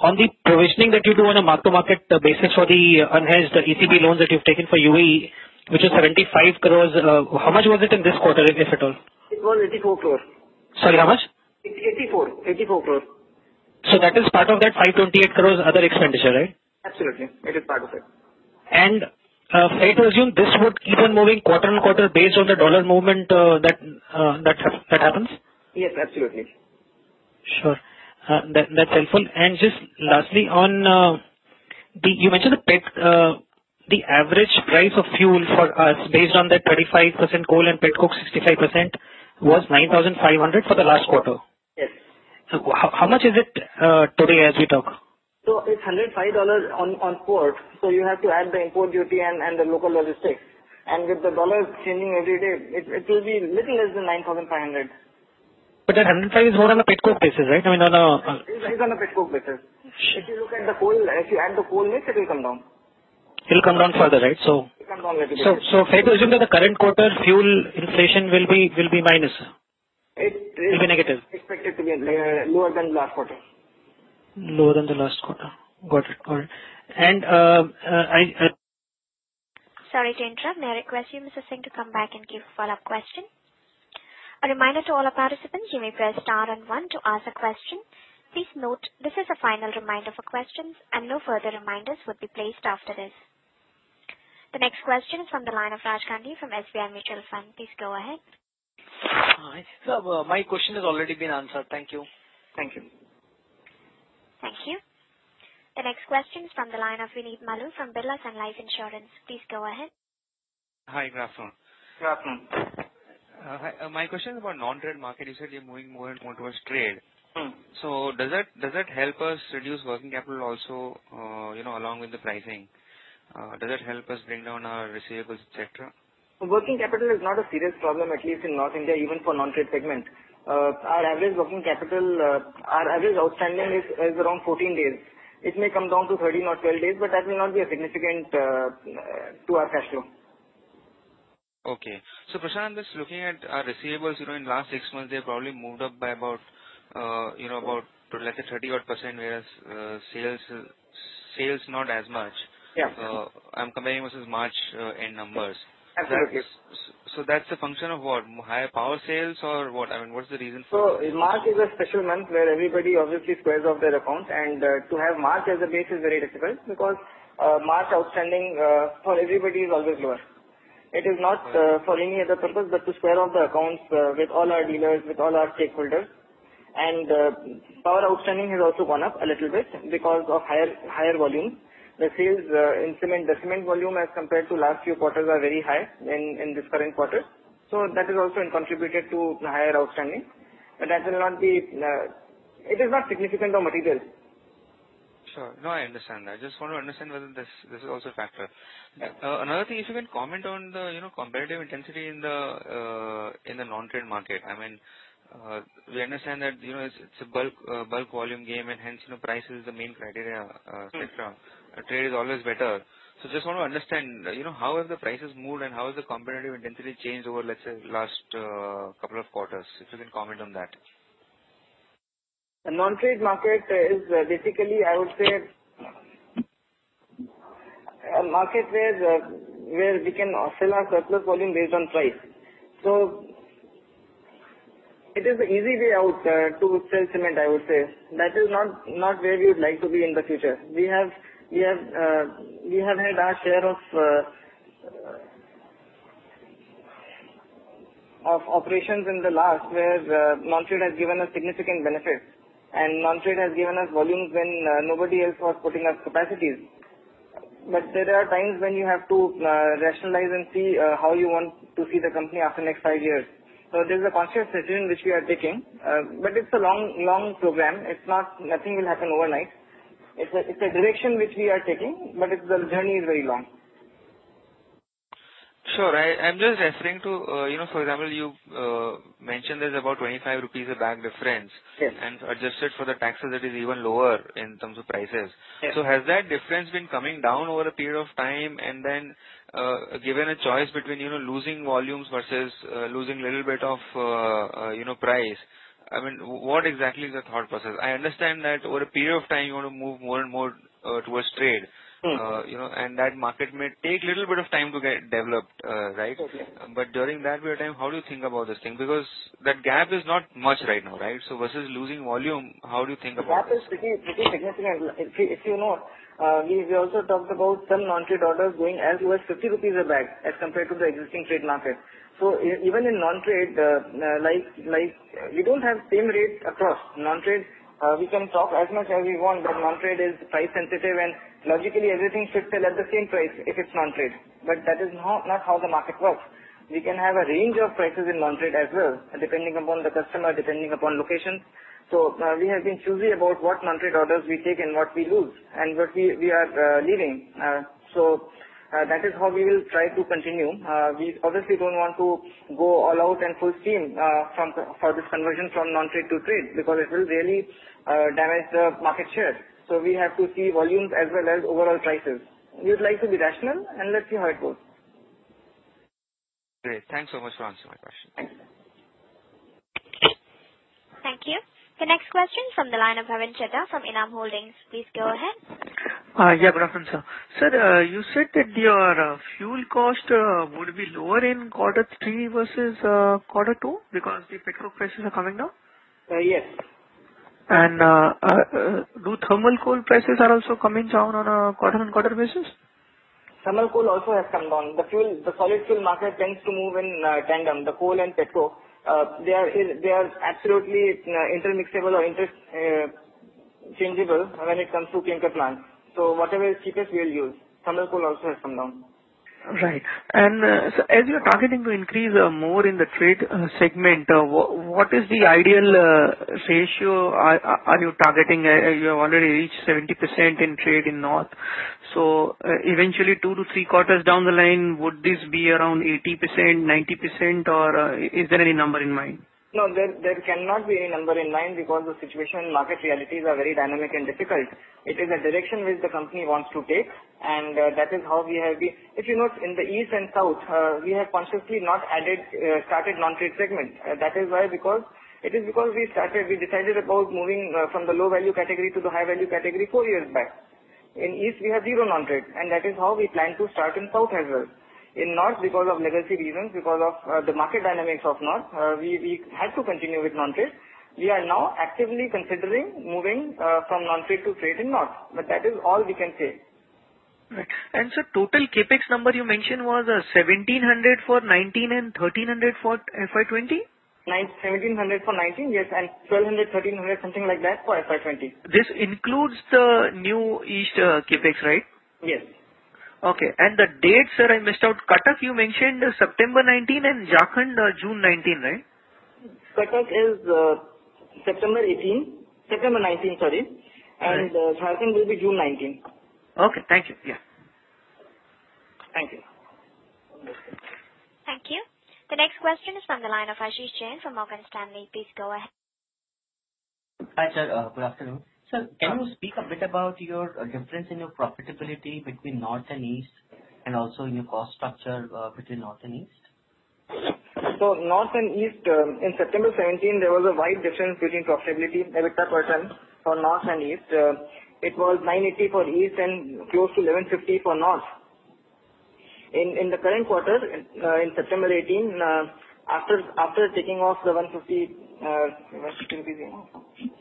on the provisioning that you do on a mark-to-market uh, basis for the unhedged E C B loans that you've taken for U A E, which was seventy-five crores, uh, how much was it in this quarter, if at all? It was eighty-four crore. Sorry, how much? eighty-four. eighty-four crore. So that is part of that five hundred twenty-eight crores other expenditure, right? Absolutely. It is part of it. And uh, fair to assume this would keep on moving quarter on quarter based on the dollar movement uh, that uh, that that happens? Yes, absolutely. Sure. Uh, that, that's helpful. And just lastly, on uh, the you mentioned the pet uh, the average price of fuel for us based on that thirty-five percent coal and pet coke sixty-five percent was nine thousand five hundred for the last quarter. Yes. So how, how much is it uh, today as we talk? So it's one hundred five dollars on, on port. So you have to add the import duty and, and the local logistics. And with the dollars changing every day, it, it will be little less than nine thousand five hundred. But that one hundred five is more on a pet coke basis, right? I mean on a... Uh, it's, it's on a pet coke basis. If you look at the coal, if you add the coal mix, it will come down. It will come down further, right? So, it will come down a little so, bit. so fair to assume that the current quarter fuel inflation will be will be minus. It will be negative. Expected to be uh, lower than last quarter. Lower than the last quarter. Got it. Got it. And uh, uh, I. Uh, Sorry to interrupt. May I request you, Mister Singh, to come back and give a follow-up question? A reminder to all our participants, you may press star and one to ask a question. Please note, this is a final reminder for questions, and no further reminders would be placed after this. The next question is from the line of Raj Gandhi from S B I Mutual Fund. Please go ahead. Hi. So, uh, my question has already been answered. Thank you. Thank you. Thank you. The next question is from the line of Vineet Malu from Birla Sun Life Insurance. Please go ahead. Hi, good afternoon. Good afternoon. Uh, hi, uh, my question is about non-trade market. You said you're moving more and more towards trade. Hmm. So does that does that help us reduce working capital also, uh, you know, along with the pricing? Uh, does that help us bring down our receivables, et cetera? Working capital is not a serious problem, at least in North India, even for non-trade segment. Uh, our average working capital, uh, our average outstanding is, is around fourteen days. It may come down to thirteen or twelve days, but that will not be a significant uh, to our cash flow. Okay. So Prashant, just looking at our receivables, you know, in last six months, they've probably moved up by about, uh, you know, about, let's say thirty odd percent, whereas uh, sales, sales not as much. Yeah. Uh, I'm comparing versus March uh, end numbers. Absolutely. That's, so that's a function of what? Higher power sales or what? I mean, what's the reason for So March is a special month where everybody obviously squares off their accounts, and uh, to have March as a base is very difficult because uh, March outstanding uh, for everybody is always lower. It is not uh, for any other purpose but to square off the accounts uh, with all our dealers, with all our stakeholders. And uh, power outstanding has also gone up a little bit because of higher higher volumes. The sales uh, in cement, the cement volume as compared to last few quarters are very high in, in this current quarter. So that is also contributed to the higher outstanding. But that will not be, uh, it is not significant or material. Sure. No, I understand that. I just want to understand whether this this is also a factor. Uh, another thing, if you can comment on the, you know, competitive intensity in the uh, in the non-trade market. I mean, uh, we understand that, you know, it's, it's a bulk uh, bulk volume game, and hence, you know, price is the main criteria, uh, et cetera. Uh, trade is always better. So just want to understand, uh, you know, how have the prices moved and how has the competitive intensity changed over, let's say, last uh, couple of quarters? If you can comment on that. The non-trade market is uh, basically, I would say, a market where uh, where we can sell our surplus volume based on price. So it is the easy way out uh, to sell cement, I would say. That is not not where we would like to be in the future. We have we have uh, we have had our share of uh, of operations in the last where uh, non-trade has given us significant benefits, and non-trade has given us volumes when uh, nobody else was putting up capacities. But there are times when you have to uh, rationalize and see uh, how you want to see the company after next five years. So there is a conscious decision which we are taking, uh, but it's a long, long program. It's not, nothing will happen overnight. It's a, it's a direction which we are taking, but it's, the journey is very long. Sure. I, I'm just referring to, uh, you know, for example, you uh, mentioned there's about twenty-five rupees a bag difference. Yes. And adjusted for the taxes, it is even lower in terms of prices. Yes. So has that difference been coming down over a period of time, and then uh, given a choice between, you know, losing volumes versus uh, losing a little bit of, uh, uh, you know, price, I mean, what exactly is the thought process? I understand that over a period of time you want to move more and more uh, towards trade. Hmm. Uh, you know, and that market may take a little bit of time to get developed, uh, right? Okay. Uh, But during that period of time, how do you think about this thing? Because that gap is not much right now, right? So versus losing volume, how do you think The about gap this? is pretty pretty significant. If you, if you know, uh, we we also talked about some non-trade orders going as low as fifty rupees a bag as compared to the existing trade market. So e- even in non-trade, uh, uh, like like uh, we don't have same rate across non-trade. Uh, we can talk as much as we want, but non-trade is price sensitive and logically everything should sell at the same price if it's non-trade. But that is not, not how the market works. We can have a range of prices in non-trade as well, depending upon the customer, depending upon location. So uh, we have been choosy about what non-trade orders we take and what we lose and what we, we are uh, leaving. Uh, so uh, that is how we will try to continue. Uh, we obviously don't want to go all out and full steam uh, from for this conversion from non-trade to trade because it will really uh, damage the market share. So we have to see volumes as well as overall prices. We would like to be rational and let's see how it goes. Great. Thanks so much for answering my question. Thanks. Thank you. The next question from the line of Bhavin Chadha from Enam Holdings. Please go ahead. Uh, Yeah, good afternoon, sir. Sir, uh, you said that your uh, fuel cost uh, would be lower in quarter three versus uh, quarter two because the petrol prices are coming down? Uh, yes. And uh, uh, uh, do thermal coal prices are also coming down on a quarter-on-quarter basis? Thermal coal also has come down. The fuel, the solid fuel market tends to move in uh, tandem. The coal and petro, uh, they are they are absolutely uh, intermixable or interchangeable when it comes to clinker plants. So whatever is cheapest, we will use. Thermal coal also has come down. Right. And uh, so as you're targeting to increase uh, more in the trade uh, segment, uh, wh- what is the ideal uh, ratio are, are you targeting? Uh, you have already reached seventy percent in trade in North. So uh, eventually two to three quarters down the line, would this be around eighty percent, ninety percent, or uh, is there any number in mind? No, there there cannot be any number in mind because the situation and market realities are very dynamic and difficult. It is a direction which the company wants to take, and uh, that is how we have been. If you note, in the east and south, uh, we have consciously not added uh, started non-trade segment. Uh, that is why because it is because we started we decided about moving uh, from the low value category to the high value category four years back. In east we have zero non-trade, and that is how we plan to start in south as well. In North, because of legacy reasons, because of uh, the market dynamics of North, uh, we, we had to continue with non-trade. We are now actively considering moving uh, from non-trade to trade in North, but that is all we can say. Right. And so total capex number you mentioned was uh, seventeen hundred for nineteen and thirteen hundred for F Y twenty? seventeen hundred for nineteen, yes, and twelve hundred, thirteen hundred, something like that for F Y twenty. This includes the new East uh, capex, right? Yes. Okay. And the dates, sir, I missed out. Cuttack you mentioned uh, September nineteenth and Jharkhand uh, June nineteenth, right? Cuttack is uh, September eighteenth, September nineteenth, sorry, and uh, Jharkhand will be June nineteenth. Okay. Thank you. Yeah. Thank you. Thank you. The next question is from the line of Ashish Jain from Morgan Stanley. Please go ahead. Hi, sir. Uh, Good afternoon. Sir, can you speak a bit about your uh, difference in your profitability between North and East and also in your cost structure uh, between North and East? So North and East, um, in September seventeenth, there was a wide difference between profitability, EBITDA per ton for North and East. Uh, It was nine eighty for East and close to eleven fifty for North. In in the current quarter, uh, in September eighteenth, uh, after after taking off the one fifty uh, one fifty rupees, you know,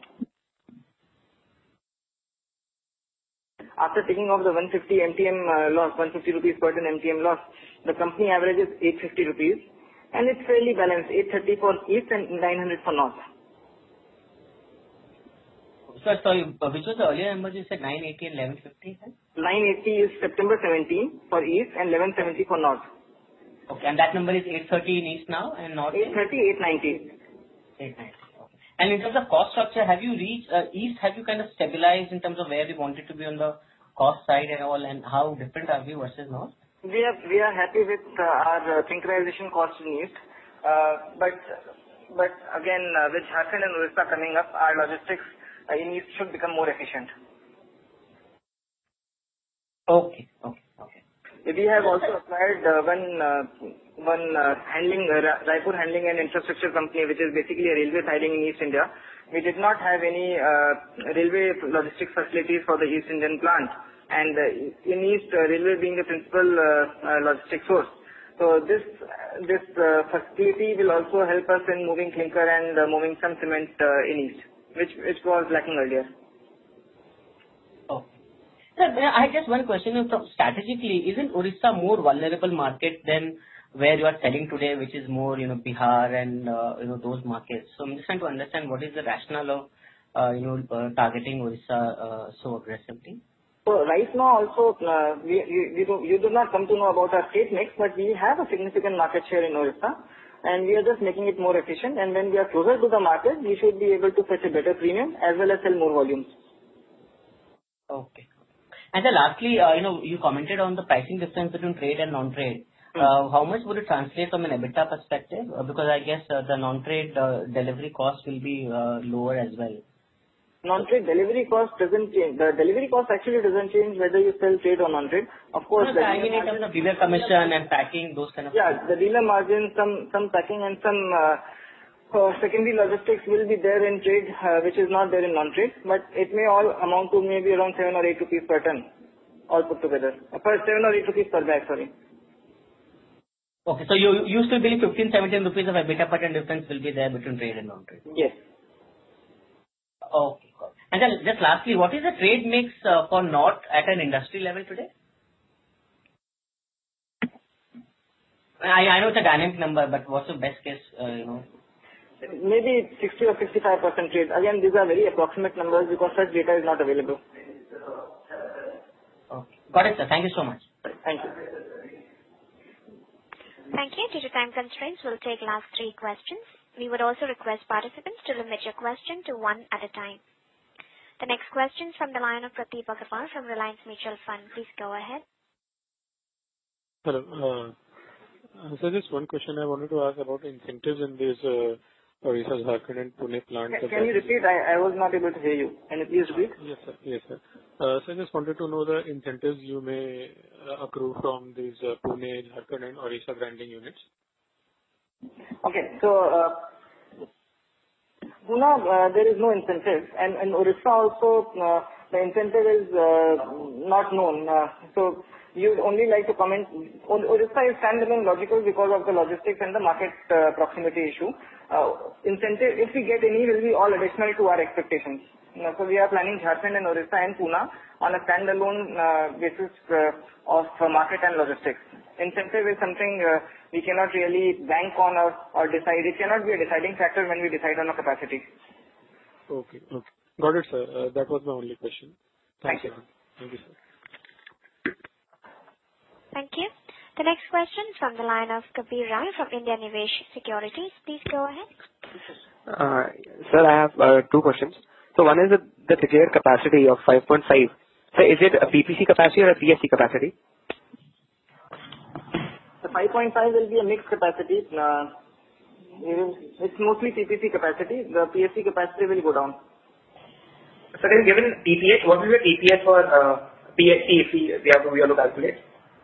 after taking off the one fifty M T M uh, loss, one fifty rupees per ton M T M loss, the company average is eight fifty rupees, and it's fairly balanced, eight thirty for East and nine hundred for North. Sir, sorry, uh, which was the earlier number you said nine eighty and eleven fifty? nine eighty is September seventeenth for East and eleven seventy for North. Okay, and that number is eight thirty in East now and North? eight thirty, eight ninety. eight ninety. Okay. And in terms of cost structure, have you reached uh, East? Have you kind of stabilized in terms of where we wanted to be on the cost side and all, and how different are we versus North? We are we are happy with uh, our uh, clinkerization cost in East, uh, but but again uh, with Jharkhand and Orissa coming up, our logistics uh, in East should become more efficient. Okay, okay, okay. We have also acquired uh, one uh, one uh, handling uh, Ra- Raipur Handling and Infrastructure Company, which is basically a railway siding in East India. We did not have any uh, railway logistics facilities for the East Indian plant, and uh, in East uh, railway being the principal uh, uh, logistics source. So this this uh, facility will also help us in moving clinker and uh, moving some cement uh, in East, which which was lacking earlier. Sir, I have just one question. From strategically, isn't Orissa more vulnerable market than where you are selling today, which is more, you know, Bihar and, uh, you know, those markets? So I'm just trying to understand what is the rationale of, uh, you know, uh, targeting Orissa uh, so aggressively. So right now also, uh, we, we, we do, you do not come to know about our state mix, but we have a significant market share in Orissa, and we are just making it more efficient. And when we are closer to the market, we should be able to fetch a better premium as well as sell more volumes. Okay. And then lastly, uh, you know, you commented on the pricing difference between trade and non-trade. Uh, how much would it translate from an EBITDA perspective? Uh, because I guess uh, the non-trade uh, delivery cost will be uh, lower as well. Non-trade delivery cost doesn't change. The delivery cost actually doesn't change whether you sell trade or non-trade. Of course, No, the I mean in terms of dealer commission and packing, those kind of yeah, things. the dealer margin, some some packing and some uh, uh, secondary logistics will be there in trade, uh, which is not there in non-trade. But it may all amount to maybe around seven or eight rupees per ton, all put together. Uh, per seven or eight rupees per bag. Sorry. Okay, so you you still believe fifteen, seventeen rupees of EBITDA per ton difference will be there between trade and non-trade? Yes. Okay. And then just lastly, what is the trade mix uh, for North at an industry level today? I, I know it's a dynamic number, but what's the best case, uh, you know? Maybe sixty or sixty-five percent trade. Again, these are very approximate numbers because such data is not available. Okay. Got it, sir. Thank you so much. Thank you. Thank you. Due to time constraints, we'll take last three questions. We would also request participants to limit your question to one at a time. The next question is from the line of Prateep Agarwal from Reliance Mutual Fund. Please go ahead. Hello. Uh, so just one question I wanted to ask about incentives in these uh, Orissa, Jharkhand and Pune plants. Can, can you repeat? I, I was not able to hear you. Can you please repeat? Yes, sir. Yes, sir. Uh, so I just wanted to know the incentives you may uh, accrue from these uh, Pune, Jharkhand and Orissa grinding units. Okay. So, uh, Pune, uh, there is no incentive, and in Orissa also, uh, the incentive is uh, not known. Uh, so, you would only like to comment. Orissa is standalone logical because of the logistics and the market uh, proximity issue. Uh, incentive, if we get any, will be all additional to our expectations. You know, so we are planning Jharkhand and Orissa and Pune on a standalone uh, basis uh, of uh, market and logistics. Incentive is something uh, we cannot really bank on or, or decide. It cannot be a deciding factor when we decide on a capacity. Okay. Okay. Got it, sir. Uh, that was my only question. Thank, Thank you. Thank you, sir. Thank you. The next question is from the line of Kabir Rai from India Nivesh Securities. Please go ahead. Uh, sir, I have uh, two questions. So one is the, the declared capacity of five point five. So is it a P P C capacity or a P S C capacity? The five point five will be a mixed capacity. Uh, it's mostly P P C capacity. The P S C capacity will go down. So then given T P H, what will be the T P H for uh, P S C if we, we have to, we have to calculate?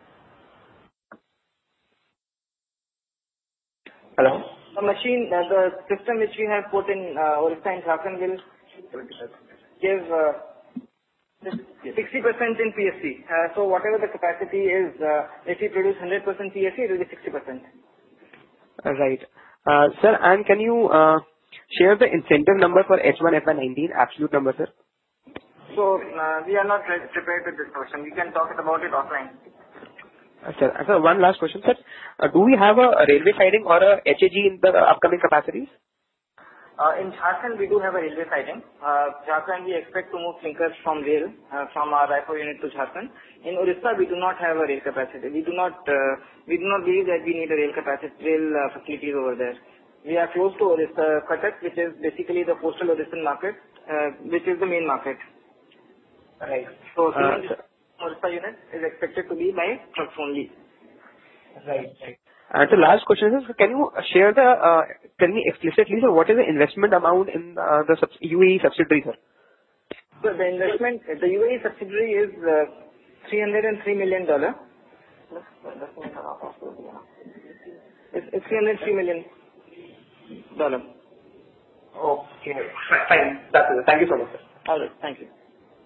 Hello? The machine, uh, the system which we have put in uh, Orissa and Jharkhand will give uh, sixty percent in P S C. Uh, so whatever the capacity is, uh, if we produce one hundred percent P S C, it will be sixty percent. Uh, right. Uh, sir, and can you uh, share the incentive number for H one F Y nineteen, absolute number, sir? So uh, we are not re- prepared with this question. We can talk about it offline. Uh, sir, uh, sir, one last question, sir. Uh, do we have a, a railway siding or a H A G in the upcoming capacities? Uh, in Jharkhand, we do have a railway siding. Uh, Jharkhand, we expect to move clinkers from rail, uh, from our Raipur unit to Jharkhand. In Orissa, we do not have a rail capacity. We do not, uh, we do not believe that we need a rail capacity, rail uh, facilities over there. We are close to Orissa, Cuttack, which is basically the coastal Orissan market, uh, which is the main market. Right. So, Uh, Orissa unit is expected to be by trucks only. Right. Right. And the last question is, can you share the, uh, tell me explicitly, sir, what is the investment amount in uh, the sub- U A E subsidiary, sir? So the investment, the U A E subsidiary is uh, three hundred three million dollars. It's, it's three hundred three million dollars. Okay. Fine. That's it. Thank you so much, sir. All right. Thank you.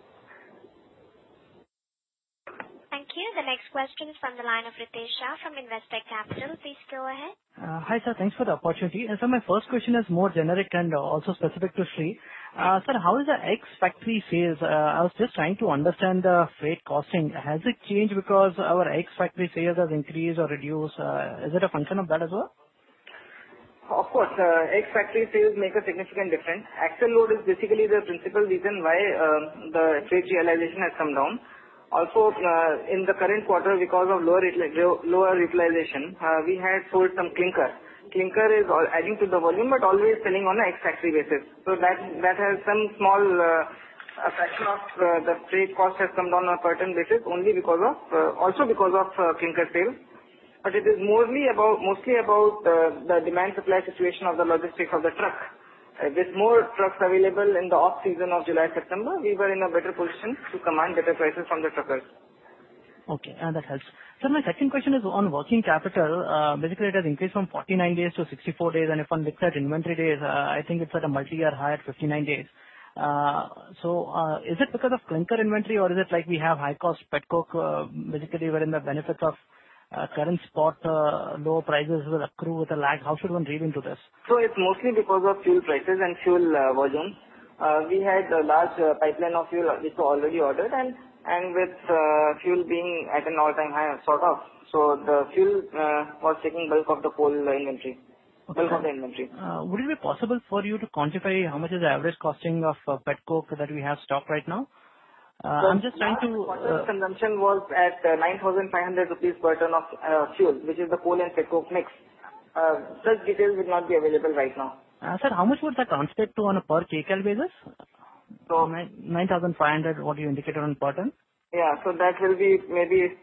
Thank you. The next question is from the line of Ritesh Shah from Investec Capital. Please go ahead. Uh, Hi, sir. Thanks for the opportunity. And so my first question is more generic and uh, also specific to Sri. Uh, Sir, how is the ex-factory sales? Uh, I was just trying to understand the freight costing. Has it changed because our ex-factory sales has increased or reduced? Uh, Is it a function of that as well? Of course, uh, ex-factory sales make a significant difference. Axle load is basically the principal reason why uh, the freight realization has come down. Also, uh, in the current quarter, because of lower util- lower utilization, uh, we had sold some clinker. Clinker is all adding to the volume, but always selling on an ex-factory basis. So that that has some small uh, a fraction of uh, the freight cost has come down on a per ton basis only because of uh, also because of uh, clinker sales. But it is mostly about mostly about uh, the demand supply situation of the logistics of the truck. Uh, with more trucks available in the off season of July September, we were in a better position to command better prices from the truckers. Okay, uh, that helps. Sir, my second question is on working capital. Uh, Basically, it has increased from forty-nine days to sixty-four days, and if one looks at inventory days, uh, I think it's at a multi-year high at fifty-nine days. Uh, So, uh, is it because of clinker inventory, or is it like we have high-cost petcoke, uh, basically wherein the benefits of uh, current spot uh, low prices will accrue with a lag? How should one read into this? So it's mostly because of fuel prices and fuel uh, volumes. Uh, we had a large uh, pipeline of fuel which were already ordered, and and with uh, fuel being at an all-time high, sort of, so the fuel uh, was taking bulk of the coal inventory, Okay. bulk of the inventory. Uh, Would it be possible for you to quantify how much is the average costing of uh, petcoke that we have stock right now? Uh, So I'm just trying to. quarter uh, consumption was at uh, nine thousand five hundred rupees per ton of uh, fuel, which is the coal and petcoke mix. Uh, such details will not be available right now. uh, Sir, how much would that translate to on a per kcal basis? So nine thousand five hundred, what you indicated on per ton? yeah, so that will be maybe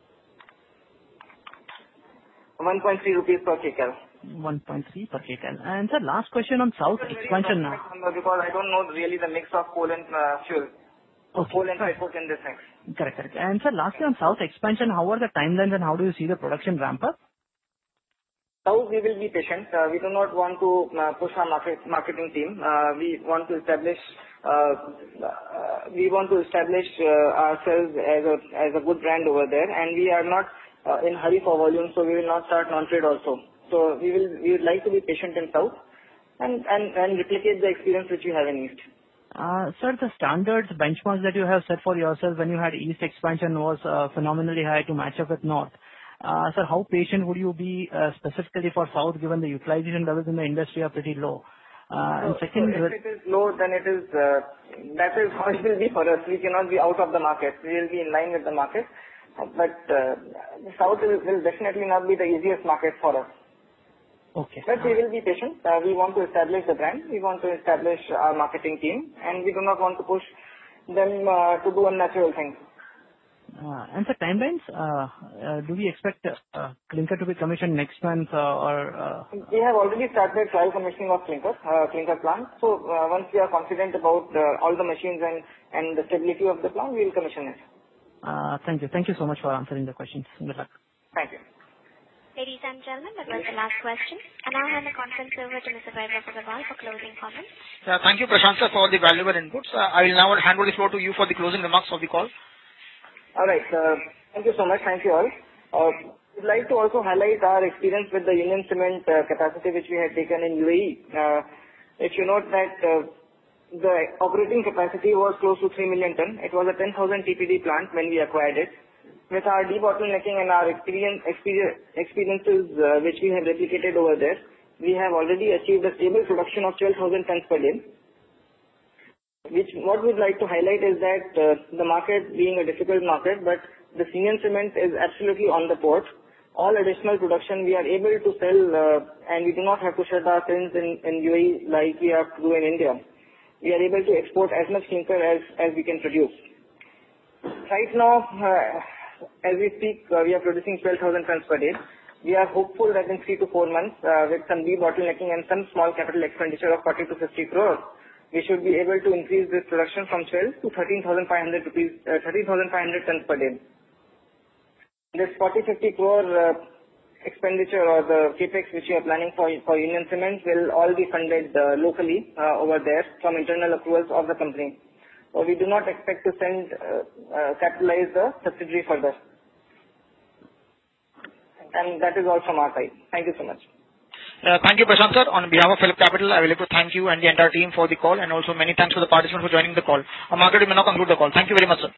one point three rupees per kcal. one point three per kcal. And sir, last question on South expansion now. Number because I don't know really the mix of coal and uh, fuel. Okay. Coal and petcoke in this mix. Correct, correct. And sir, lastly on South expansion, how are the timelines and how do you see the production ramp up? South, we will be patient. Uh, we do not want to uh, push our market, marketing team. Uh, we want to establish, uh, uh, we want to establish uh, ourselves as a as a good brand over there, and we are not uh, in hurry for volume, so we will not start non-trade also. So we will we would like to be patient in South, and and and replicate the experience which we have in East. Uh, Sir, the standards benchmarks that you have set for yourself when you had East expansion was uh, phenomenally high to match up with North. Uh, Sir, how patient would you be uh, specifically for South, given the utilization levels in the industry are pretty low? Uh, And So second, so if it is low, then it is, uh, that is how it will be for us. We cannot be out of the market. We will be in line with the market. Uh, But uh, South will will definitely not be the easiest market for us. okay. But we will be patient. Uh, We want to establish the brand. We want to establish our marketing team, and we do not want to push them uh, to do unnatural things. Uh, And the timelines, uh, uh, do we expect uh, clinker to be commissioned next month uh, or? uh, We have already started trial commissioning of clinker, uh, clinker plant. So uh, once we are confident about uh, all the machines and, and the stability of the plant, we will commission it. uh, Thank you. Thank you so much for answering the questions. Good luck. Thank you. Ladies and gentlemen, that was the last question. And now I hand the conference over to Mister Vaibhav Agarwal for closing comments. Uh, Thank you, Prashant sir, for all the valuable inputs. Uh, I will now hand over the floor to you for the closing remarks of the call. All right. Uh, thank you so much. Thank you all. Uh, we'd like to also highlight our experience with the Union Cement uh, capacity which we had taken in U A E. Uh, if you note that uh, the operating capacity was close to three million ton. It was a ten thousand T P D plant when we acquired it. With our debottlenecking and our experience, experience experiences uh, which we have replicated over there, we have already achieved a stable production of twelve thousand tons per day. Which what we'd like to highlight is that uh, the market being a difficult market, but the Union Cement is absolutely on the port. All additional production we are able to sell, uh, and we do not have to shut our kilns in, in U A E like we have to do in India. We are able to export as much clinker as, as we can produce. Right now, uh, as we speak, uh, we are producing twelve thousand tons per day. We are hopeful that in three to four months, uh, with some debottlenecking and some small capital expenditure of forty to fifty crores, we should be able to increase this production from twelve to thirteen thousand five hundred rupees, uh, thirteen thousand five hundred tons per day. this forty to fifty crore uh, expenditure or the capex which we are planning for for Union Cement will all be funded uh, locally uh, over there from internal accruals of the company. So we do not expect to send uh, uh, capitalize the subsidiary further. And that is all from our side. Thank you so much. Uh, thank you, Prashant sir. On behalf of Phillip Capital, I would like to thank you and the entire team for the call, and also many thanks to the participants for joining the call. Uh, Margaret, you may now conclude the call. Thank you very much, sir.